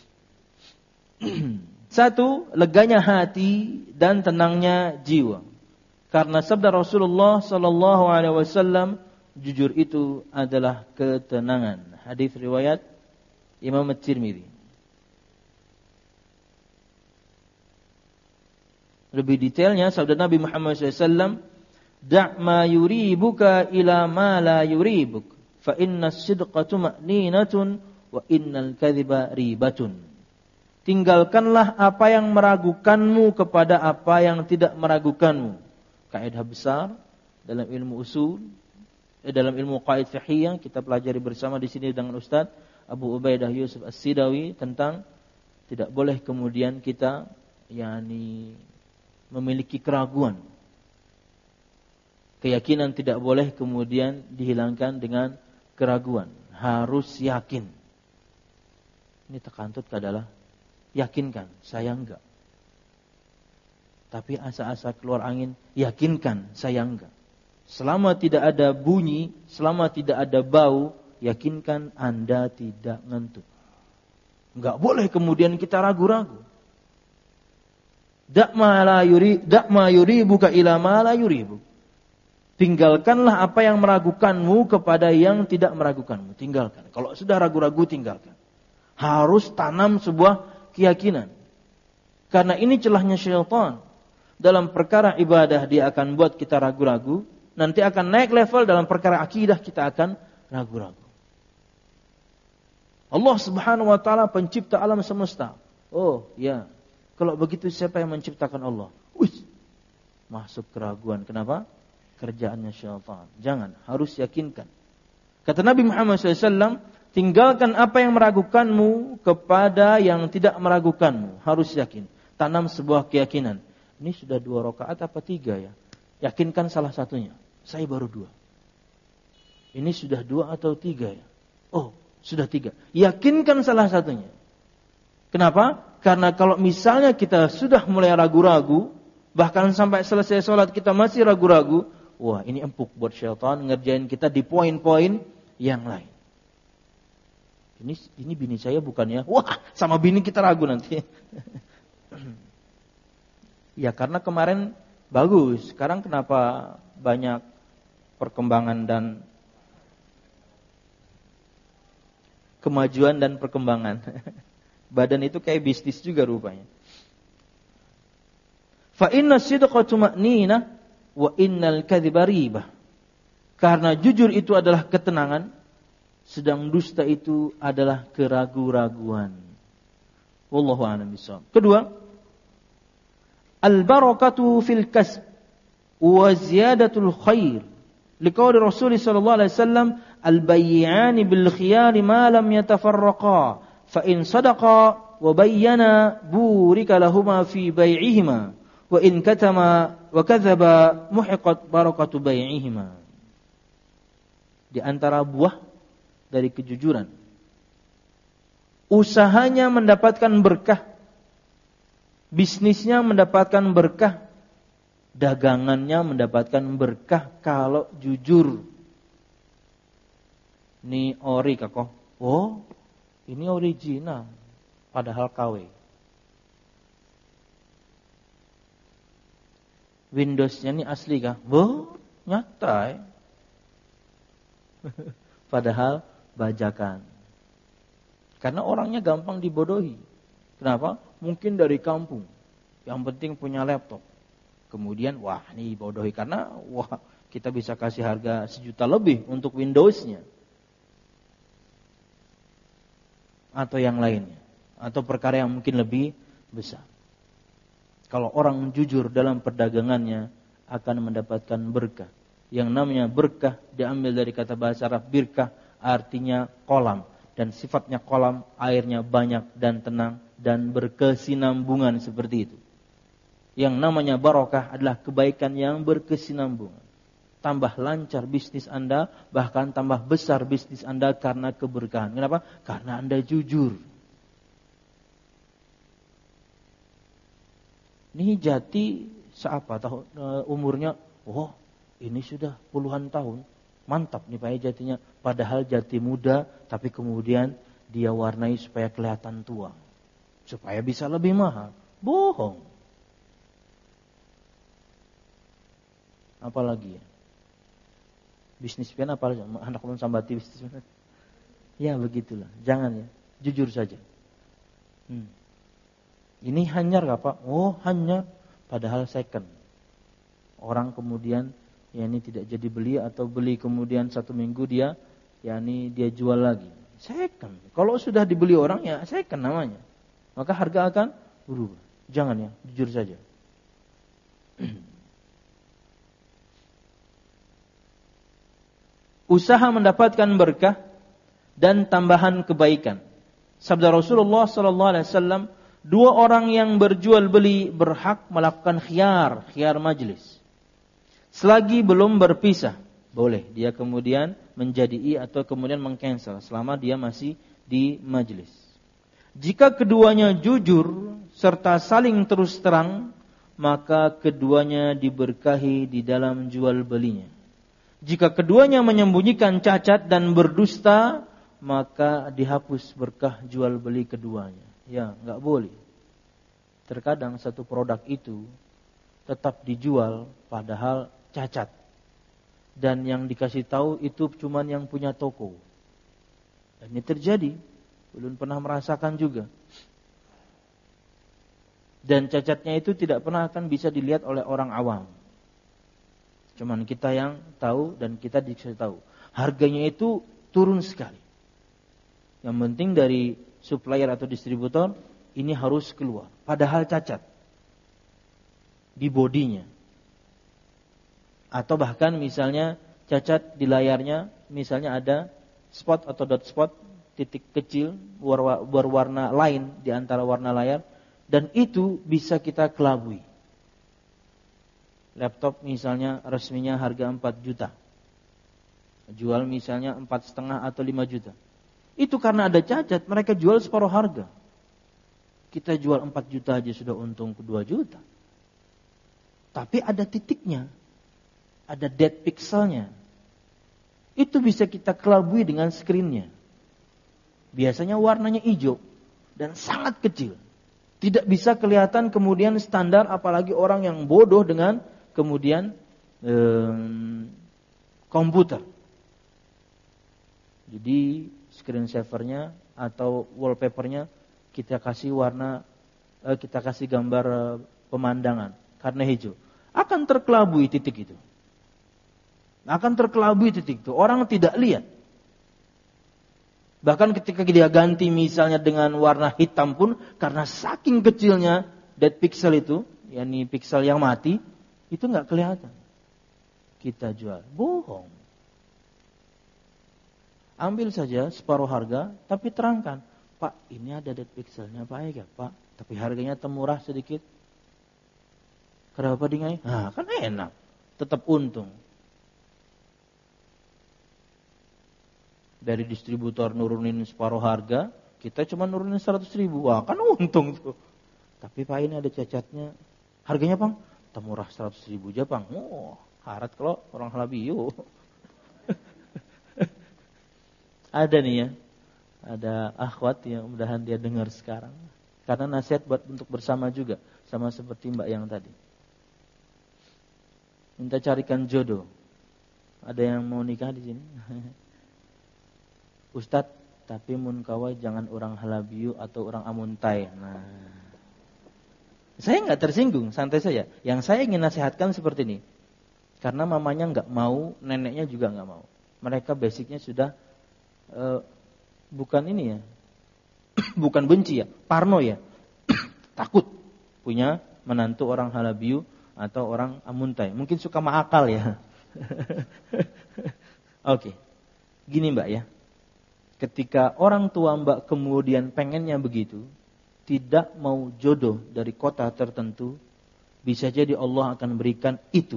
Satu, leganya hati dan tenangnya jiwa. Karena sabda Rasulullah sallallahu alaihi wasallam, jujur itu adalah ketenangan. Hadis riwayat Imam At-Tirmidzi. Lebih detailnya sabda Nabi Muhammad shallallahu alaihi wasallam, "Da' ma yuribuka ila ma la yuribuk, fa inna as-sidqa tuma'ninatun wa innal kadhiba ribatun." Tinggalkanlah apa yang meragukanmu kepada apa yang tidak meragukanmu. Kaidah besar dalam ilmu usul, eh, dalam ilmu qaid fiqhiyah kita pelajari bersama di sini dengan Ustaz Abu Ubaidah Yusuf As-Sidawi tentang tidak boleh kemudian kita yakni memiliki keraguan. Keyakinan tidak boleh kemudian dihilangkan dengan keraguan. Harus yakin. Ini tekantut adalah yakinkan, saya enggak. Tapi asa-asa keluar angin, yakinkan, saya enggak. Selama tidak ada bunyi, selama tidak ada bau, yakinkan Anda tidak ngantuk. Enggak boleh kemudian kita ragu-ragu. Dak ma la yuri, dak ma yuribuka ila ma la yuribu. Tinggalkanlah apa yang meragukanmu kepada yang tidak meragukanmu. Tinggalkan. Kalau sudah ragu-ragu, tinggalkan. Harus tanam sebuah keyakinan. Karena ini celahnya syaitan. Dalam perkara ibadah dia akan buat kita ragu-ragu. Nanti akan naik level dalam perkara akidah kita akan ragu-ragu. Allah Subhanahu wa taala pencipta alam semesta. Oh, ya. Kalau begitu siapa yang menciptakan Allah? Wih. Masuk keraguan. Kenapa? Kerjaannya syaitan. Jangan, harus yakinkan. Kata Nabi Muhammad shallallahu alaihi wasallam, tinggalkan apa yang meragukanmu kepada yang tidak meragukanmu. Harus yakin. Tanam sebuah keyakinan. Ini sudah dua rakaat apa tiga ya? Yakinkan salah satunya. Saya baru dua. Ini sudah dua atau tiga ya? Oh, sudah tiga. Yakinkan salah satunya. Kenapa? Karena kalau misalnya kita sudah mulai ragu-ragu, bahkan sampai selesai sholat kita masih ragu-ragu, wah ini empuk buat syaitan ngerjain kita di poin-poin yang lain. Ini ini bini saya bukannya, wah sama bini kita ragu nanti. Ya karena kemarin bagus, sekarang kenapa banyak perkembangan dan kemajuan dan perkembangan. Badan itu kayak bisnis juga rupanya. Fa inna sidqa tuma'ninah wa innal kadhiba ribah. Karena jujur itu adalah ketenangan, sedang dusta itu adalah keragu-raguan. Wallahu a'lam bishawab. Kedua, al-barakatu fil kasb wa ziyadatul khair. Liqauli Rasul sallallahu alaihi wasallam, al-bay'ani bil khiyari ma lam yatafarraqa, fa in sadaqa wa bayyana burika lahumā fi bay'ihima, wa in katama wa kadzaba muhiqat barakatu bay'ihima. Di antara buah dari kejujuran, usahanya mendapatkan berkah, bisnisnya mendapatkan berkah, dagangannya mendapatkan berkah kalau jujur. Ini ori kakoh. Oh, ini original, padahal K W. Windowsnya ini asli kah? Oh, nyata ya. Padahal bajakan. Karena orangnya gampang dibodohi. Kenapa? Mungkin dari kampung. Yang penting punya laptop. Kemudian, wah ini bodohi. Karena wah kita bisa kasih harga sejuta lebih untuk Windowsnya. Atau yang lainnya. Atau perkara yang mungkin lebih besar. Kalau orang jujur dalam perdagangannya akan mendapatkan berkah. Yang namanya berkah diambil dari kata bahasa Arab birkah, artinya kolam. Dan sifatnya kolam, airnya banyak dan tenang dan berkesinambungan seperti itu. Yang namanya barokah adalah kebaikan yang berkesinambungan. Tambah lancar bisnis Anda, bahkan tambah besar bisnis Anda karena keberkahan. Kenapa? Karena Anda jujur. Ini jati seapa tahun umurnya? Oh, ini sudah puluhan tahun. Mantap nih Pak jatinya. Padahal jati muda, tapi kemudian dia warnai supaya kelihatan tua. Supaya bisa lebih mahal. Bohong. Apalagi ya? Bisnis pian apa anak ulun sambati bisnis pian. Ya begitulah. Jangan ya. Jujur saja. Hmm. Ini hanyar gak Pak? Oh hanyar. Padahal second. Orang kemudian ya ini tidak jadi beli atau beli kemudian satu minggu dia ya ini dia jual lagi. Second. Kalau sudah dibeli orang ya second namanya. Maka harga akan berubah. Jangan ya. Jujur saja. usaha mendapatkan berkah dan tambahan kebaikan. Sabda Rasulullah sallallahu alaihi wasallam, dua orang yang berjual beli berhak melakukan khiyar, khiyar majlis. Selagi belum berpisah, boleh dia kemudian menjadi i atau kemudian mengcancel selama dia masih di majlis. Jika keduanya jujur serta saling terus terang, maka keduanya diberkahi di dalam jual belinya. Jika keduanya menyembunyikan cacat dan berdusta, maka dihapus berkah jual beli keduanya. Ya, enggak boleh. Terkadang satu produk itu tetap dijual padahal cacat. Dan yang dikasih tahu itu cuman yang punya toko. Dan ini terjadi. Belum pernah merasakan juga. Dan cacatnya itu tidak pernah akan bisa dilihat oleh orang awam. Cuman kita yang tahu dan kita dikasih tahu. Harganya itu turun sekali. Yang penting dari supplier atau distributor ini harus keluar. Padahal cacat di bodinya. Atau bahkan misalnya cacat di layarnya, misalnya ada spot atau dot spot, titik kecil berwarna lain di antara warna layar. Dan itu bisa kita kelabui. Laptop misalnya resminya harga empat juta. Jual misalnya empat setengah atau lima juta. Itu karena ada cacat, mereka jual separuh harga. Kita jual empat juta aja sudah untung ke dua juta. Tapi ada titiknya. Ada dead pixelnya. Itu bisa kita kelabui dengan screennya. Biasanya warnanya hijau dan sangat kecil. Tidak bisa kelihatan kemudian standar, apalagi orang yang bodoh dengan kemudian eh, komputer. Jadi screen savernya atau wallpapernya kita kasih warna, eh, kita kasih gambar eh, pemandangan karena hijau. Akan terkelabui titik itu. Akan terkelabui titik itu. Orang tidak lihat. Bahkan ketika dia ganti misalnya dengan warna hitam pun, karena saking kecilnya dead pixel itu, yakni pixel yang mati, itu nggak kelihatan. Kita jual, bohong. Ambil saja separuh harga, tapi terangkan, Pak, ini ada dead pixelnya, baik ya Pak, tapi harganya temurah sedikit. Kenapa dingai? Nah, kan enak, tetap untung. Dari distributor nurunin separuh harga, kita cuma nurunin seratus ribu. Wah, kan untung tuh. Tapi Pak, ini ada cacatnya. Harganya Bang? Temurah seratus ribu aja Bang. Oh, harat kalau orang halabiyo. Ada nih ya. Ada akhwat yang mudahan dia dengar sekarang. Karena nasihat buat untuk bersama juga. Sama seperti Mbak yang tadi. Minta carikan jodoh. Ada yang mau nikah di sini? Ustadz, tapi mun kawai jangan orang halabiyu atau orang amuntai. Nah, saya nggak tersinggung, santai saja. Yang saya ingin nasihatkan seperti ini, karena mamanya nggak mau, neneknya juga nggak mau. Mereka basicnya sudah uh, bukan ini ya, bukan benci ya, parno ya, takut punya menantu orang halabiyu atau orang amuntai. Mungkin suka maakal ya. Oke, okay. Gini Mbak ya. Ketika orang tua Mbak kemudian pengennya begitu, tidak mau jodoh dari kota tertentu, bisa jadi Allah akan berikan itu.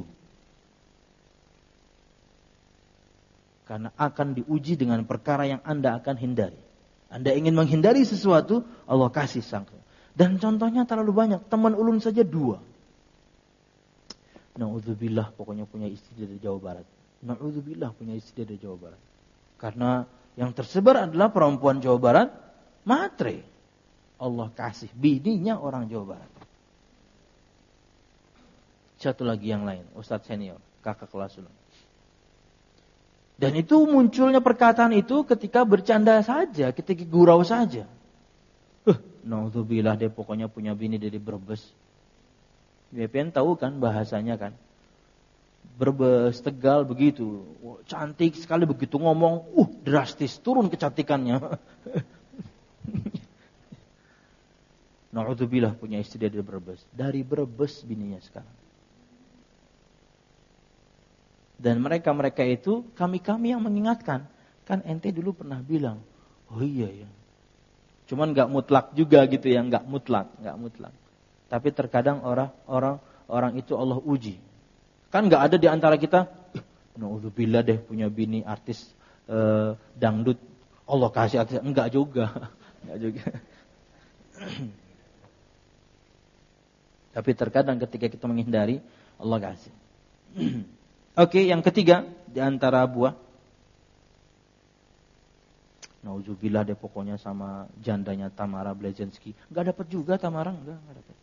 Karena akan diuji dengan perkara yang Anda akan hindari. Anda ingin menghindari sesuatu, Allah kasih sangka. Dan contohnya terlalu banyak, teman ulun saja dua. Na'udzubillah pokoknya punya istri dari Jawa Barat. Na'udzubillah punya istri dari Jawa Barat. Karena yang tersebar adalah perempuan Jawa Barat, matre. Allah kasih bininya orang Jawa Barat. Satu lagi yang lain, Ustadz senior, kakak kelas ulun. Dan itu munculnya perkataan itu ketika bercanda saja, ketika gurau saja. Huh, naudzubillah dia pokoknya punya bini dari Brebes. B P N tahu kan bahasanya kan? Brebes, Tegal begitu, oh, cantik sekali begitu ngomong, uh drastis turun kecantikannya. Na'udzubillah punya istri dari Brebes, dari Brebes bininya sekarang. Dan mereka-mereka itu kami-kami yang mengingatkan. Kan ente dulu pernah bilang, oh iya ya. Cuman enggak mutlak juga gitu ya, enggak mutlak, enggak mutlak. Tapi terkadang orang orang orang itu Allah uji. Kan enggak ada di antara kita, naudzubillah deh punya bini artis eh, dangdut, Allah kasih artis, enggak juga. Enggak juga. Tapi terkadang ketika kita menghindari, Allah kasih. Oke, yang ketiga di antara buah. Nauzubillah deh pokoknya sama jandanya Tamara Blazensky. Enggak dapat juga Tamara, enggak, enggak dapat.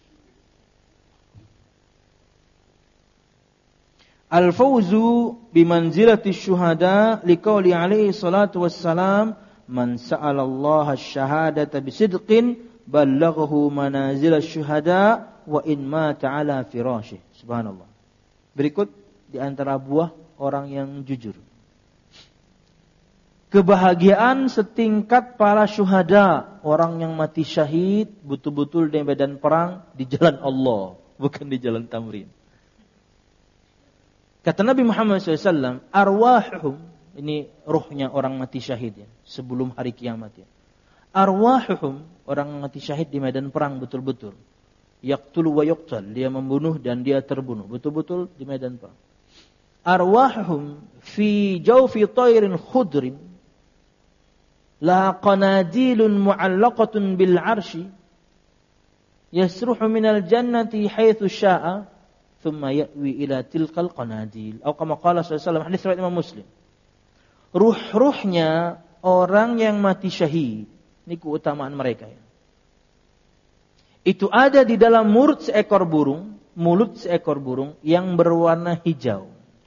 Al-fawzu bimanzilati syuhada liqauli alaihi salatu wassalam man sa'ala Allah asy-syahadata bisidqin ballaghahu manazil asy-syuhada wa in mata ala firasyih. Subhanallah. Berikut di antara buah orang yang jujur. Kebahagiaan setingkat para syuhada, orang yang mati syahid betul-betul di medan perang di jalan Allah, bukan di jalan tamrin. Kata Nabi Muhammad shallallahu alaihi wasallam, arwahuhum, ini ruhnya orang mati syahid ya, sebelum hari kiamat ya. Arwahuhum, orang mati syahid di medan perang betul-betul. Yaqtulu wa yuqtal, dia membunuh dan dia terbunuh, betul-betul di medan perang. Arwahuhum fi jawfi tayrin khudrin la qanadilun mu'allaqatun bil 'arsy yasruhu minal jannati haitsu syaa thumma ya'wi ila tilkal qanadil. Atau kama qala sallallahu alaihi wasallam, hadis riwayat Imam Muslim. Ruh-ruhnya orang yang mati syahid, ini keutamaan mereka ya. Itu ada di dalam mulut seekor burung, mulut seekor burung yang berwarna hijau.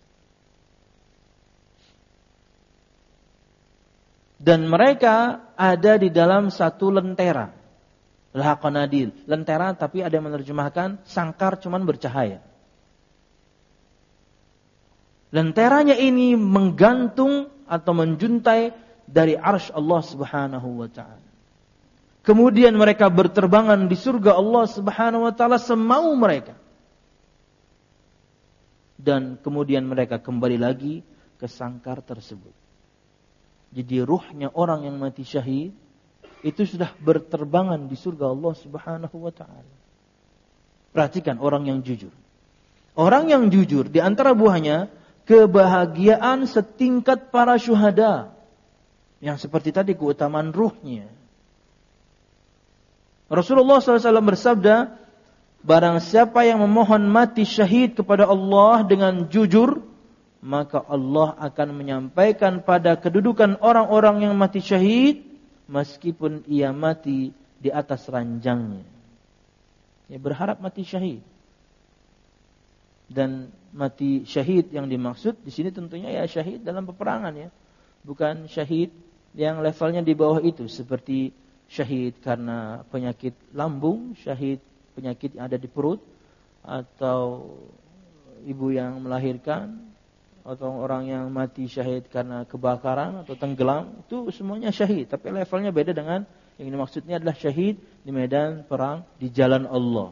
Dan mereka ada di dalam satu lentera. Laha qanadil, lentera tapi ada yang menerjemahkan sangkar cuman bercahaya. Lenteranya ini menggantung atau menjuntai dari arsy Allah Subhanahu wa taala. Kemudian mereka berterbangan di surga Allah Subhanahu wa taala semau mereka. Dan kemudian mereka kembali lagi ke sangkar tersebut. Jadi ruhnya orang yang mati syahid itu sudah berterbangan di surga Allah Subhanahu wa taala. Perhatikan orang yang jujur. Orang yang jujur di antara buahnya kebahagiaan setingkat para syuhada. Yang seperti tadi keutamaan ruhnya. Rasulullah shallallahu alaihi wasallam bersabda, barang siapa yang memohon mati syahid kepada Allah dengan jujur, maka Allah akan menyampaikan pada kedudukan orang-orang yang mati syahid, meskipun ia mati di atas ranjangnya. Ya, berharap mati syahid. Dan mati syahid yang dimaksud di sini tentunya ya syahid dalam peperangan ya. Bukan syahid yang levelnya di bawah itu, seperti syahid karena penyakit lambung, syahid penyakit yang ada di perut, atau ibu yang melahirkan, atau orang yang mati syahid karena kebakaran atau tenggelam, itu semuanya syahid. Tapi levelnya beda dengan yang dimaksudnya adalah syahid di medan perang di jalan Allah.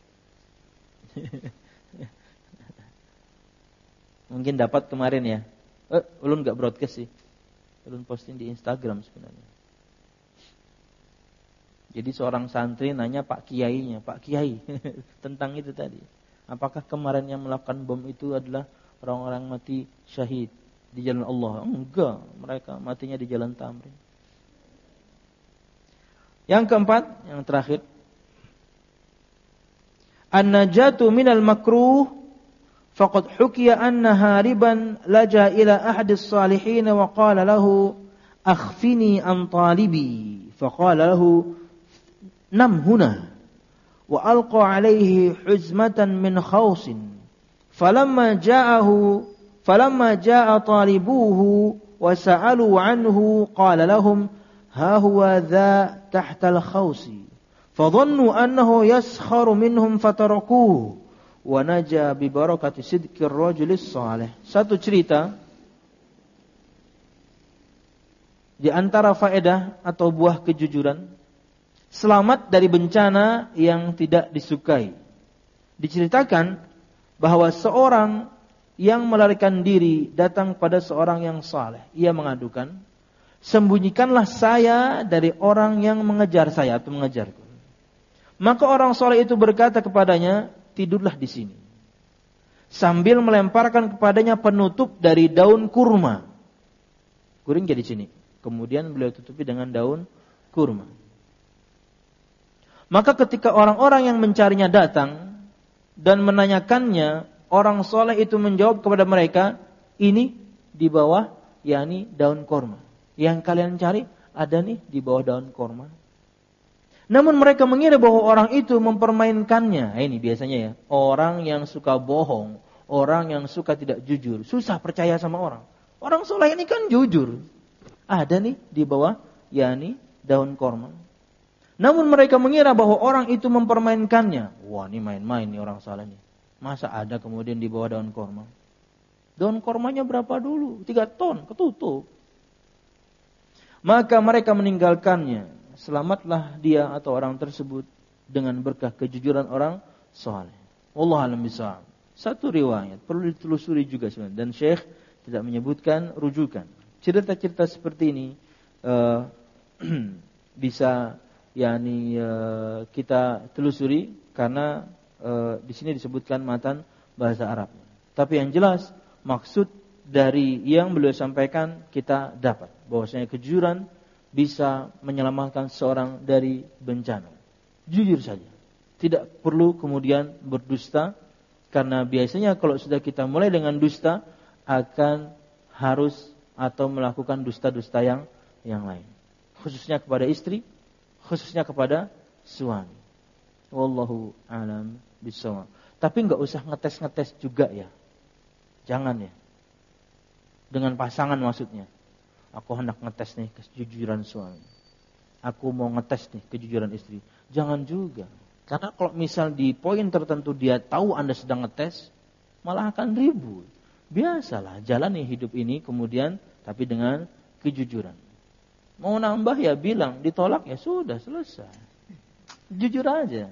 Mungkin dapat kemarin ya. Eh, ulun gak broadcast sih. Ulun posting di Instagram sebenarnya. Jadi seorang santri nanya Pak Kiainya, Pak Kiai tentang itu tadi. Apakah kemarin yang melakukan bom itu adalah orang-orang mati syahid di jalan Allah? Enggak, mereka matinya di jalan tamrin. Yang keempat, yang terakhir, an-najatu minal makruh faqad hukiya anna hariban laja ila ahadis salihin wa qala lahu akhfini an talibi faqala lahu nam huna wa alqa alayhi huzmatan min khawsin falamma ja'ahu falamma ja'a talibuhu wa sa'alu anhu qala lahum ha huwa dha tahta al-khawsi fadhannu annahu yaskharu minhum fatarakuhu wa naja bi barakati sidqi ar-rajulis salih. Satu cerita di antara faedah atau buah kejujuran, selamat dari bencana yang tidak disukai. Diceritakan bahwa seorang yang melarikan diri datang pada seorang yang saleh. Ia mengadukan, sembunyikanlah saya dari orang yang mengejar saya atau mengejarku. Maka orang saleh itu berkata kepadanya, tidurlah di sini. Sambil melemparkan kepadanya penutup dari daun kurma. Kuring jadi sini. Kemudian beliau tutupi dengan daun kurma. Maka ketika orang-orang yang mencarinya datang dan menanyakannya, orang soleh itu menjawab kepada mereka, ini di bawah, yakni daun kurma. Yang kalian cari ada nih di bawah daun kurma. Namun mereka mengira bahwa orang itu mempermainkannya. Nah, ini biasanya ya, orang yang suka bohong, orang yang suka tidak jujur, susah percaya sama orang. Orang soleh ini kan jujur. Ada nih di bawah, yakni daun kurma. Namun mereka mengira bahwa orang itu mempermainkannya. Wah, ini main-main nih orang soleh nih. Masa ada kemudian di bawah daun kurma? Daun kurmanya berapa dulu? Tiga ton, ketutup. Maka mereka meninggalkannya. Selamatlah dia atau orang tersebut dengan berkah kejujuran orang saleh. Wallahu a'lam bishawab. Satu riwayat perlu ditelusuri juga sebenarnya, dan Syekh tidak menyebutkan rujukan. Cerita-cerita seperti ini uh, bisa yakni uh, kita telusuri karena uh, di sini disebutkan matan bahasa Arab. Tapi yang jelas maksud dari yang beliau sampaikan kita dapat bahwasanya kejujuran bisa menyelamatkan seorang dari bencana. Jujur saja. Tidak perlu kemudian berdusta, karena biasanya kalau sudah kita mulai dengan dusta akan harus atau melakukan dusta-dusta yang yang lain. Khususnya kepada istri, khususnya kepada suami. Wallahu a'lam bishawab. Tapi enggak usah ngetes-ngetes juga ya. Jangan ya. Dengan pasangan maksudnya. Aku hendak ngetes nih kejujuran suami. Aku mau ngetes nih kejujuran istri. Jangan juga. Karena kalau misal di poin tertentu dia tahu Anda sedang ngetes, malah akan ribut. Biasalah jalani hidup ini kemudian tapi dengan kejujuran. Mau nambah ya bilang, ditolak ya sudah selesai. Jujur aja.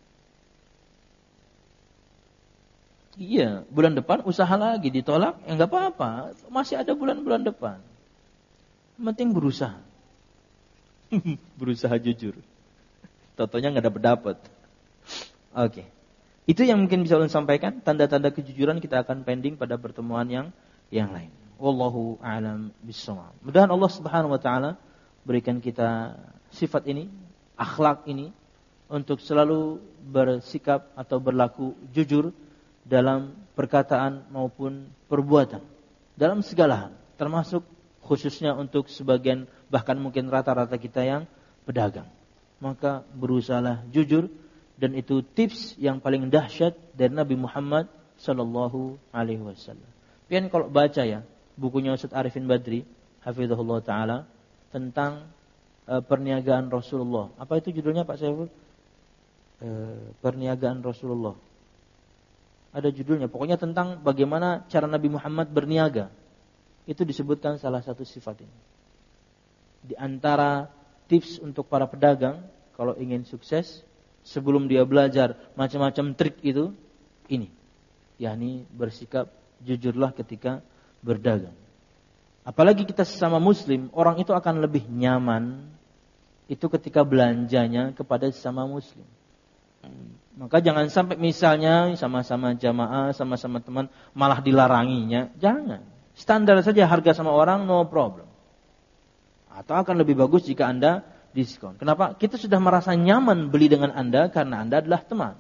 Iya, bulan depan usaha lagi, ditolak ya enggak apa-apa. Masih ada bulan-bulan depan. Penting berusaha. Berusaha jujur. Totonya enggak dapat-dapat. Oke. Itu yang mungkin bisa ulun sampaikan. Tanda-tanda kejujuran kita akan pending pada pertemuan yang yang lain. Wallahu a'lam bishawab. Mudah-mudahan Allah Subhanahu wa taala berikan kita sifat ini, akhlak ini untuk selalu bersikap atau berlaku jujur dalam perkataan maupun perbuatan, dalam segala hal, termasuk khususnya untuk sebagian bahkan mungkin rata-rata kita yang pedagang. Maka berusahalah jujur, dan itu tips yang paling dahsyat dari Nabi Muhammad sallallahu alaihi wasallam. Pian kalau baca ya bukunya Ustaz Arifin Badri hafizahullah taala tentang uh, perniagaan Rasulullah. Apa itu judulnya Pak Saiful? Uh, perniagaan Rasulullah. Ada judulnya, pokoknya tentang bagaimana cara Nabi Muhammad berniaga. Itu disebutkan salah satu sifat ini. Di antara tips untuk para pedagang kalau ingin sukses, sebelum dia belajar macam-macam trik itu, ini, yakni bersikap jujurlah ketika berdagang. Apalagi kita sesama muslim, orang itu akan lebih nyaman itu ketika belanjanya kepada sesama muslim. Maka jangan sampai misalnya sama-sama jamaah, sama-sama teman malah dilaranginya. Jangan. Standar saja harga sama orang, no problem. Atau akan lebih bagus jika Anda diskon. Kenapa? Kita sudah merasa nyaman beli dengan Anda karena Anda adalah teman.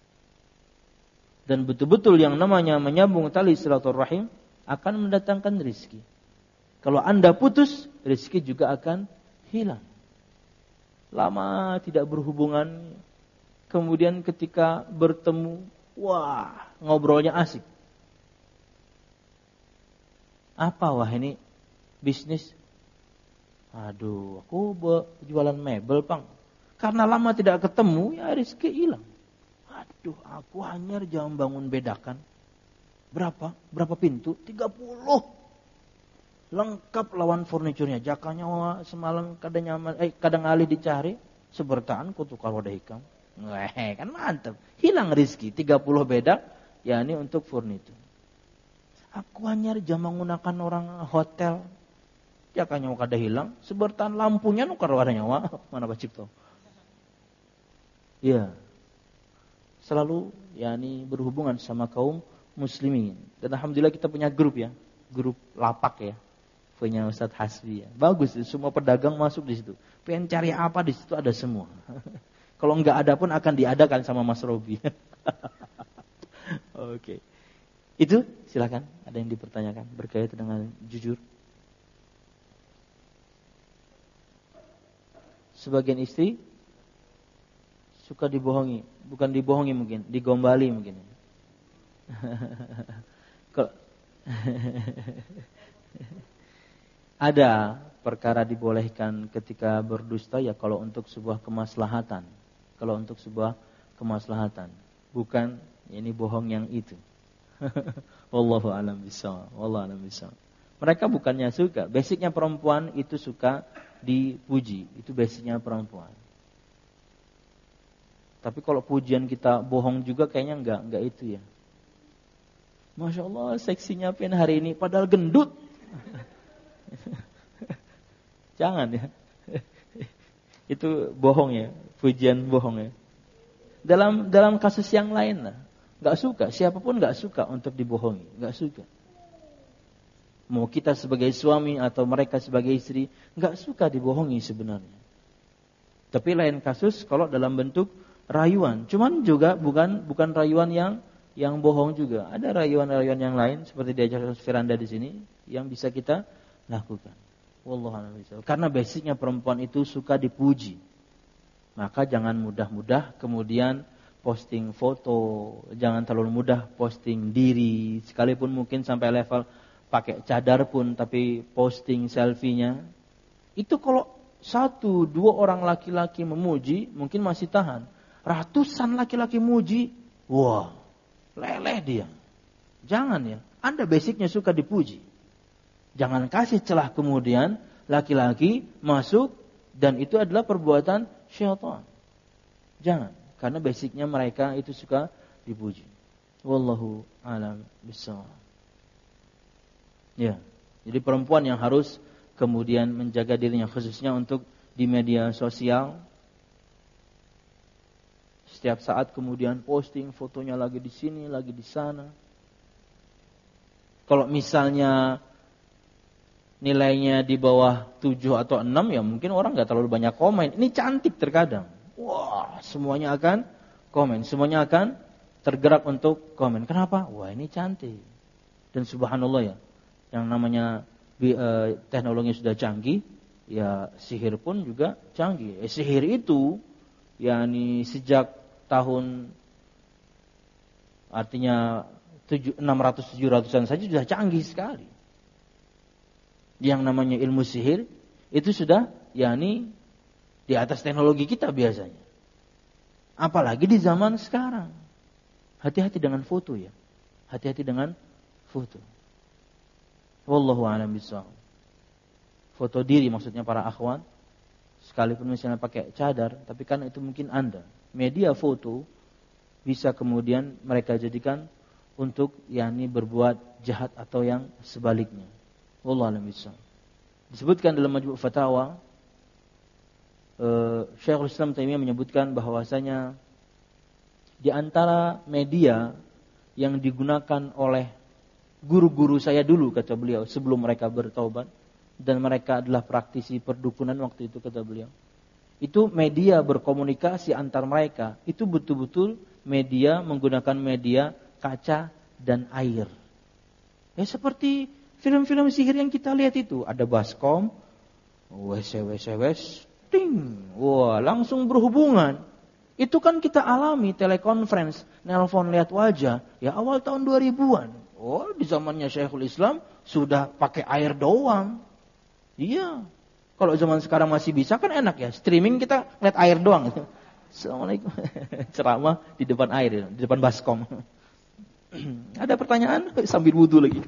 Dan betul-betul yang namanya menyambung tali silaturahim akan mendatangkan rezeki. Kalau Anda putus, rezeki juga akan hilang. Lama tidak berhubungan, kemudian ketika bertemu, wah, ngobrolnya asik. Apa wah ini bisnis? Aduh, aku jualan mebel, Pang. Karena lama tidak ketemu, ya rezeki hilang. Aduh, aku hanya jam bangun bedakan. Berapa? Berapa pintu? tiga puluh. Lengkap lawan furniturnya. Jakanya semalam kadang nyaman, eh kadang alih dicari, sebertaan ku tukar wadah hikam. Weh, kan mantap. Hilang rezeki tiga puluh bedak, yakni untuk furnitur. Aku hanya jam menggunakan orang hotel. Ya kan nyawa kada hilang. Sebertan lampunya nukar warna nyawa. Mana Pak Cipto? Ya. Selalu yakni berhubungan sama kaum muslimin. Dan alhamdulillah kita punya grup ya. Grup lapak ya. Punya Ustadz Hasbi ya. Bagus, semua pedagang masuk di situ. Pengen cari apa di situ ada semua. Kalau enggak ada pun akan diadakan sama Mas Robi. Oke. Okay. Itu silakan, ada yang dipertanyakan berkaitan dengan jujur. Sebagian istri suka dibohongi, bukan dibohongi mungkin, digombali mungkin. Kalau ada perkara dibolehkan ketika berdusta ya kalau untuk sebuah kemaslahatan. Kalau untuk sebuah kemaslahatan, bukan ini bohong yang itu. Wallahu a'lam bishawab. Wallahu a'lam bishawab. Mereka bukannya suka, basicnya perempuan itu suka dipuji, itu basicnya perempuan. Tapi kalau pujian kita bohong juga kayaknya enggak, enggak itu ya. Masya Allah seksinya Pen hari ini, padahal gendut. Jangan ya. Itu bohong ya, pujian bohong ya. Dalam dalam kasus yang lain lah, enggak suka, siapapun enggak suka untuk dibohongi, enggak suka. Mau kita sebagai suami atau mereka sebagai istri, enggak suka dibohongi sebenarnya. Tapi lain kasus kalau dalam bentuk rayuan. Cuman juga bukan bukan rayuan yang yang bohong juga. Ada rayuan-rayuan yang lain seperti diajar Firanda di sini yang bisa kita lakukan. Wallahu a'lam bishawab. Karena basicnya perempuan itu suka dipuji. Maka jangan mudah-mudah kemudian posting foto, jangan terlalu mudah posting diri, sekalipun mungkin sampai level pakai cadar pun tapi posting selfie-nya. Itu kalau satu dua orang laki-laki memuji mungkin masih tahan. Ratusan laki-laki muji, wah, leleh dia. Jangan ya. Anda basicnya suka dipuji. Jangan kasih celah kemudian laki-laki masuk dan itu adalah perbuatan syaitan. Jangan, karena basicnya mereka itu suka dipuji. Wallahu a'lam bishawab. Ya, jadi perempuan yang harus kemudian menjaga dirinya khususnya untuk di media sosial. Setiap saat kemudian posting fotonya lagi di sini, lagi di sana. Kalau misalnya nilainya di bawah tujuh atau enam ya mungkin orang enggak terlalu banyak komen. Ini cantik terkadang. Wah, semuanya akan komen, semuanya akan tergerak untuk komen. Kenapa? Wah, ini cantik. Dan subhanallah ya. Yang namanya uh, teknologi sudah canggih, ya sihir pun juga canggih. Eh, sihir itu, yakni sejak tahun, artinya enam ratus tujuh ratusan saja sudah canggih sekali. Yang namanya ilmu sihir itu sudah, yakni di atas teknologi kita biasanya. Apalagi di zaman sekarang. Hati-hati dengan foto ya. Hati-hati dengan foto. Wallahu a'lam bishawab. Foto diri maksudnya para akhwat, sekalipun misalnya pakai cadar, tapi kan itu mungkin Anda. Media foto bisa kemudian mereka jadikan untuk yakni berbuat jahat atau yang sebaliknya. Wallahu a'lam bishawab. Disebutkan dalam Majmu' Fatawa, eh, Syekhul Islam Taimiyah menyebutkan bahwasanya di antara media yang digunakan oleh guru-guru saya dulu, kata beliau, sebelum mereka bertaubat, dan mereka adalah praktisi perdukunan waktu itu, kata beliau. Itu media berkomunikasi antar mereka, itu betul-betul media menggunakan media kaca dan air. Ya seperti film-film sihir yang kita lihat itu, ada baskom, wes wes wes, ting, wah langsung berhubungan. Itu kan kita alami telekonferensi, nelpon lihat wajah, ya awal tahun dua ribuan. Oh, di zamannya Syekhul Islam sudah pakai air doang. Iya. Kalau zaman sekarang masih bisa kan enak ya. Streaming kita lihat air doang. Assalamualaikum. Ceramah di depan air, di depan baskom. Ada pertanyaan? Sambil wudu lagi.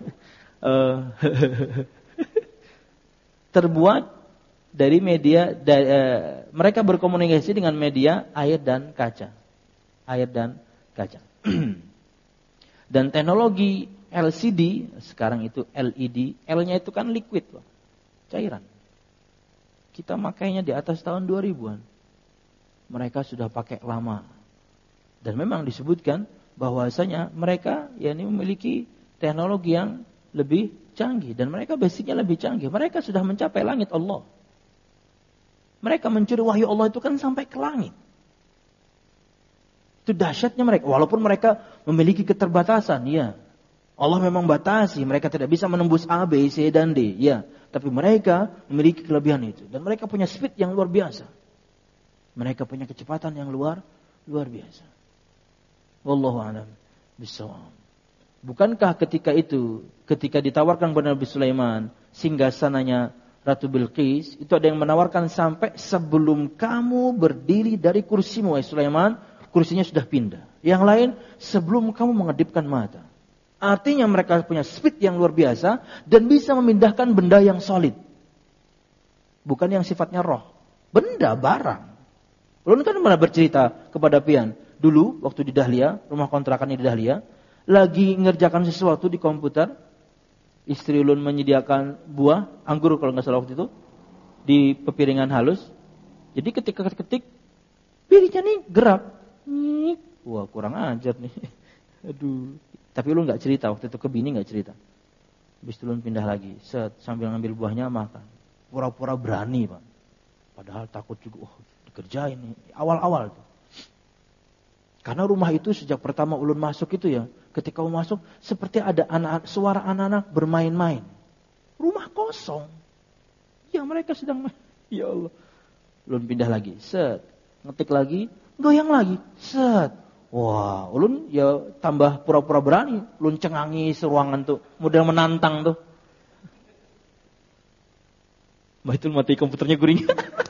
Terbuat dari media, dari, uh, mereka berkomunikasi dengan media air dan kaca. Air dan kaca. Dan teknologi L C D, sekarang itu L E D, L-nya itu kan liquid, Pak. Cairan. Kita makainya di atas tahun dua ribuan. Mereka sudah pakai lama. Dan memang disebutkan bahwasanya mereka yakni memiliki teknologi yang lebih canggih dan mereka basicnya lebih canggih. Mereka sudah mencapai langit Allah. Mereka mencuri wahyu Allah itu kan sampai ke langit. Itu dahsyatnya mereka. Walaupun mereka memiliki keterbatasan, ya. Allah memang batasi, mereka tidak bisa menembus A, B, C, dan D, ya. Tapi mereka memiliki kelebihan itu. Dan mereka punya speed yang luar biasa. Mereka punya kecepatan yang luar luar biasa. Wallahu a'lam bishawab. Bukankah ketika itu, ketika ditawarkan kepada Nabi Sulaiman, singgasananya Ratu Bilqis, itu ada yang menawarkan sampai sebelum kamu berdiri dari kursimu, wahai Sulaiman, kursinya sudah pindah. Yang lain, sebelum kamu mengedipkan mata. Artinya mereka punya speed yang luar biasa dan bisa memindahkan benda yang solid. Bukan yang sifatnya roh. Benda, barang. Ulun kan pernah bercerita kepada Pian. Dulu, waktu di Dahlia, rumah kontrakannya di Dahlia, lagi ngerjakan sesuatu di komputer. Istri ulun menyediakan buah, anggur kalau nggak salah waktu itu, di pepiringan halus. Jadi ketika ketik, piringnya nih gerak. Nih, wah kurang ajar nih. Aduh. Tapi ulun nggak cerita waktu itu, ke bini nggak cerita. Habis itu ulun pindah lagi, set, sambil ngambil buahnya makan. Pura-pura berani, Pak. Padahal takut juga, oh dikerjain nih. Awal-awal tuh. Karena rumah itu sejak pertama ulun masuk itu ya, ketika ulun masuk seperti ada anak, suara anak-anak bermain-main. Rumah kosong. Ya mereka sedang main. Ya Allah. Ulun pindah lagi, set. Ngetik lagi, goyang lagi, set. Wah, ulun ya tambah pura-pura berani. Ulun cengangi seruangan tuh, model menantang tuh. Mbak itu mati komputernya guring.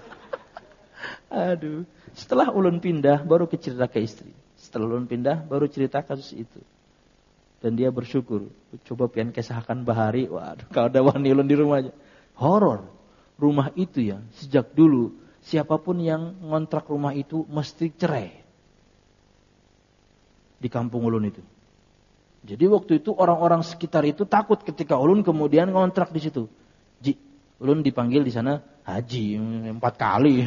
Aduh. Setelah ulun pindah, baru ke cerita ke istri. Setelah ulun pindah, baru cerita kasus itu. Dan dia bersyukur. Coba pian kesahkan bahari. Waduh, kalau ada wani ulun di rumahnya. Horor. Rumah itu ya, sejak dulu, siapapun yang ngontrak rumah itu mesti cerai. Di kampung ulun itu. Jadi waktu itu orang-orang sekitar itu takut ketika ulun kemudian ngontrak di situ. Ji, ulun dipanggil di sana haji empat kali.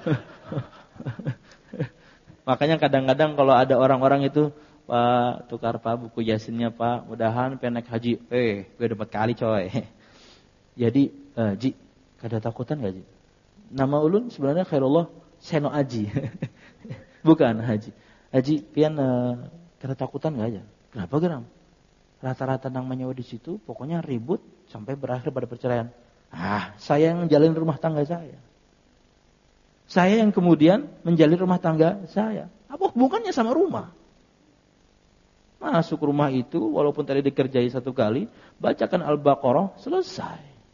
Makanya kadang-kadang kalau ada orang-orang itu, Pak tukar Pak buku Yasinnya Pak, mudahan penek haji. Eh, gue dapat kali coy. Jadi, uh, Ji, kada takutan gak Ji? Nama ulun sebenarnya Khairullah Seno Aji. Bukan haji. Haji, pian uh, kada takutan gak aja? Kenapa geram? Rata-rata nang menyewa di situ, pokoknya ribut sampai berakhir pada perceraian. Ah, saya yang menjalin rumah tangga saya. Saya yang kemudian menjalin rumah tangga saya. Apa hubungannya sama rumah? Masuk rumah itu, walaupun tadi dikerjai satu kali, bacakan Al-Baqarah, selesai.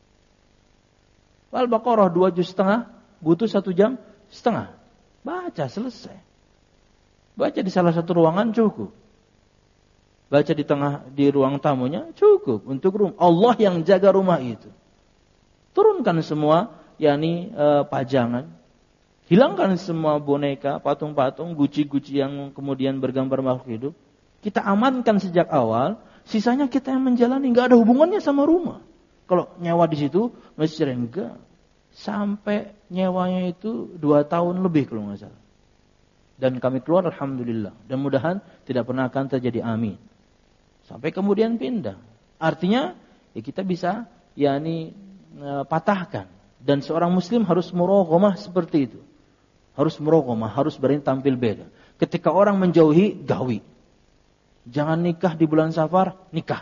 Al-Baqarah dua juz setengah, butuh satu jam setengah. Baca, selesai. Baca di salah satu ruangan cukup. Baca di tengah, di ruang tamunya cukup. Untuk rumah. Allah yang jaga rumah itu. Turunkan semua, yakni eh, pajangan. Hilangkan semua boneka, patung-patung, guci-guci yang kemudian bergambar makhluk hidup. Kita amankan sejak awal, sisanya kita yang menjalani, nggak ada hubungannya sama rumah. Kalau nyewa di situ, mesti enggak. Sampai nyewanya itu dua tahun lebih kalau nggak salah. Dan kami keluar, alhamdulillah. Dan mudahan tidak pernah akan terjadi, amin. Sampai kemudian pindah. Artinya, ya kita bisa, yakni e, patahkan. Dan seorang muslim harus muraqamah seperti itu. Harus muraqamah, harus berani tampil beda. Ketika orang menjauhi, gawi. Jangan nikah di bulan Safar, nikah.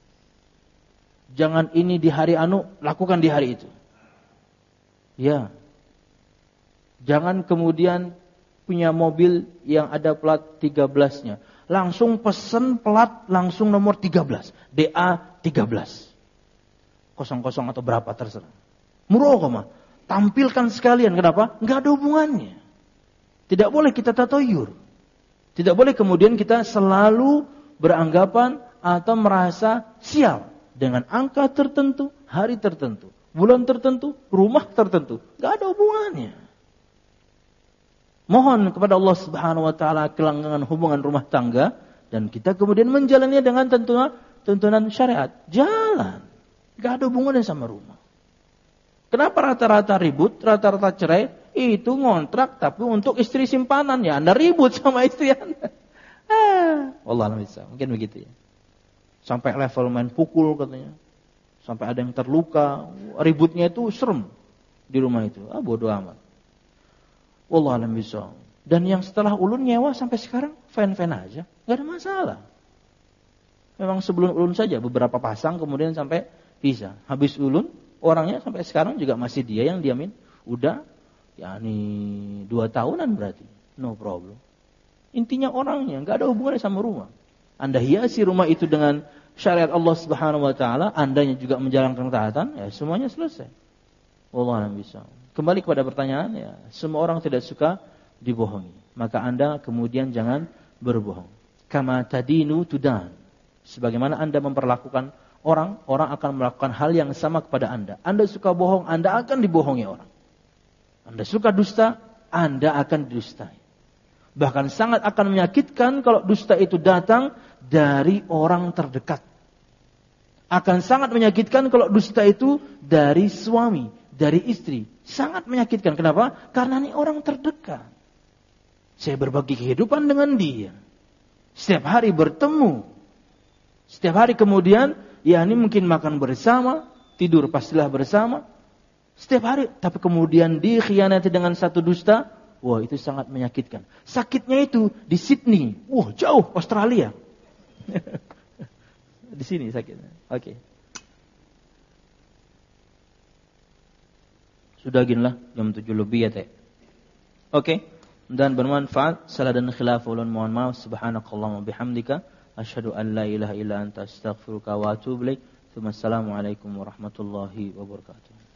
Jangan ini di hari anu, lakukan di hari itu. Ya. Jangan kemudian punya mobil yang ada plat tiga belas-nya. Langsung pesen plat langsung nomor tiga belas. D A tiga belas. Kosong-kosong atau berapa terserah. Muraqamah. Tampilkan sekalian. Kenapa? Enggak ada hubungannya. Tidak boleh kita tatoyur. Tidak boleh kemudian kita selalu beranggapan atau merasa sial dengan angka tertentu, hari tertentu, bulan tertentu, rumah tertentu. Enggak ada hubungannya. Mohon kepada Allah Subhanahu wa taala kelanggengan hubungan rumah tangga dan kita kemudian menjalannya dengan tentunya tuntunan syariat. Jalan. Gak ada hubungannya sama rumah. Kenapa rata-rata ribut, rata-rata cerai? Itu ngontrak tapi untuk istri simpanan. Ya Anda ribut sama istri Anda. Ah, wallahualam bisa. Mungkin begitu ya. Sampai level main pukul katanya. Sampai ada yang terluka. Ributnya itu serem di rumah itu. Ah, bodoh amat. Wallahualam bisa. Dan yang setelah ulun nyewa sampai sekarang fan-fan aja. Gak ada masalah. Memang sebelum ulun saja beberapa pasang kemudian sampai bisa. Habis ulun orangnya sampai sekarang juga masih dia yang diamin. Udah ya ini dua tahunan berarti. No problem. Intinya orangnya, enggak ada hubungannya sama rumah. Anda hiasi rumah itu dengan syariat Allah Subhanahu wa taala, andanya juga menjalankan ketaatan, ya semuanya selesai. Wallahu a'lam bishawab. Kembali kepada pertanyaan, ya, semua orang tidak suka dibohongi. Maka Anda kemudian jangan berbohong. Kama tadinu tudan. Sebagaimana Anda memperlakukan orang, orang akan melakukan hal yang sama kepada Anda. Anda suka bohong, Anda akan dibohongi orang. Anda suka dusta, Anda akan didustai. Bahkan sangat akan menyakitkan kalau dusta itu datang dari orang terdekat. Akan sangat menyakitkan kalau dusta itu dari suami, dari istri. Sangat menyakitkan. Kenapa? Karena ini orang terdekat. Saya berbagi kehidupan dengan dia. Setiap hari bertemu. Setiap hari kemudian, ya ini mungkin makan bersama, tidur pastilah bersama. Setiap hari, tapi kemudian dikhianati dengan satu dusta. Wah, itu sangat menyakitkan. Sakitnya itu di Sydney. Wah, jauh Australia. Di sini sakitnya. Oke. Okay. Sudah ginilah jam tujuh lebih ya, Teh. Oke. Okay. Dan bermanfaat. Salah dan khilaf ulun mohon maaf. Subhanakallahumma bihamdika asyhadu an la ilaha illa anta astaghfiruka wa atubu ilaik. Assalamualaikum warahmatullahi wabarakatuh.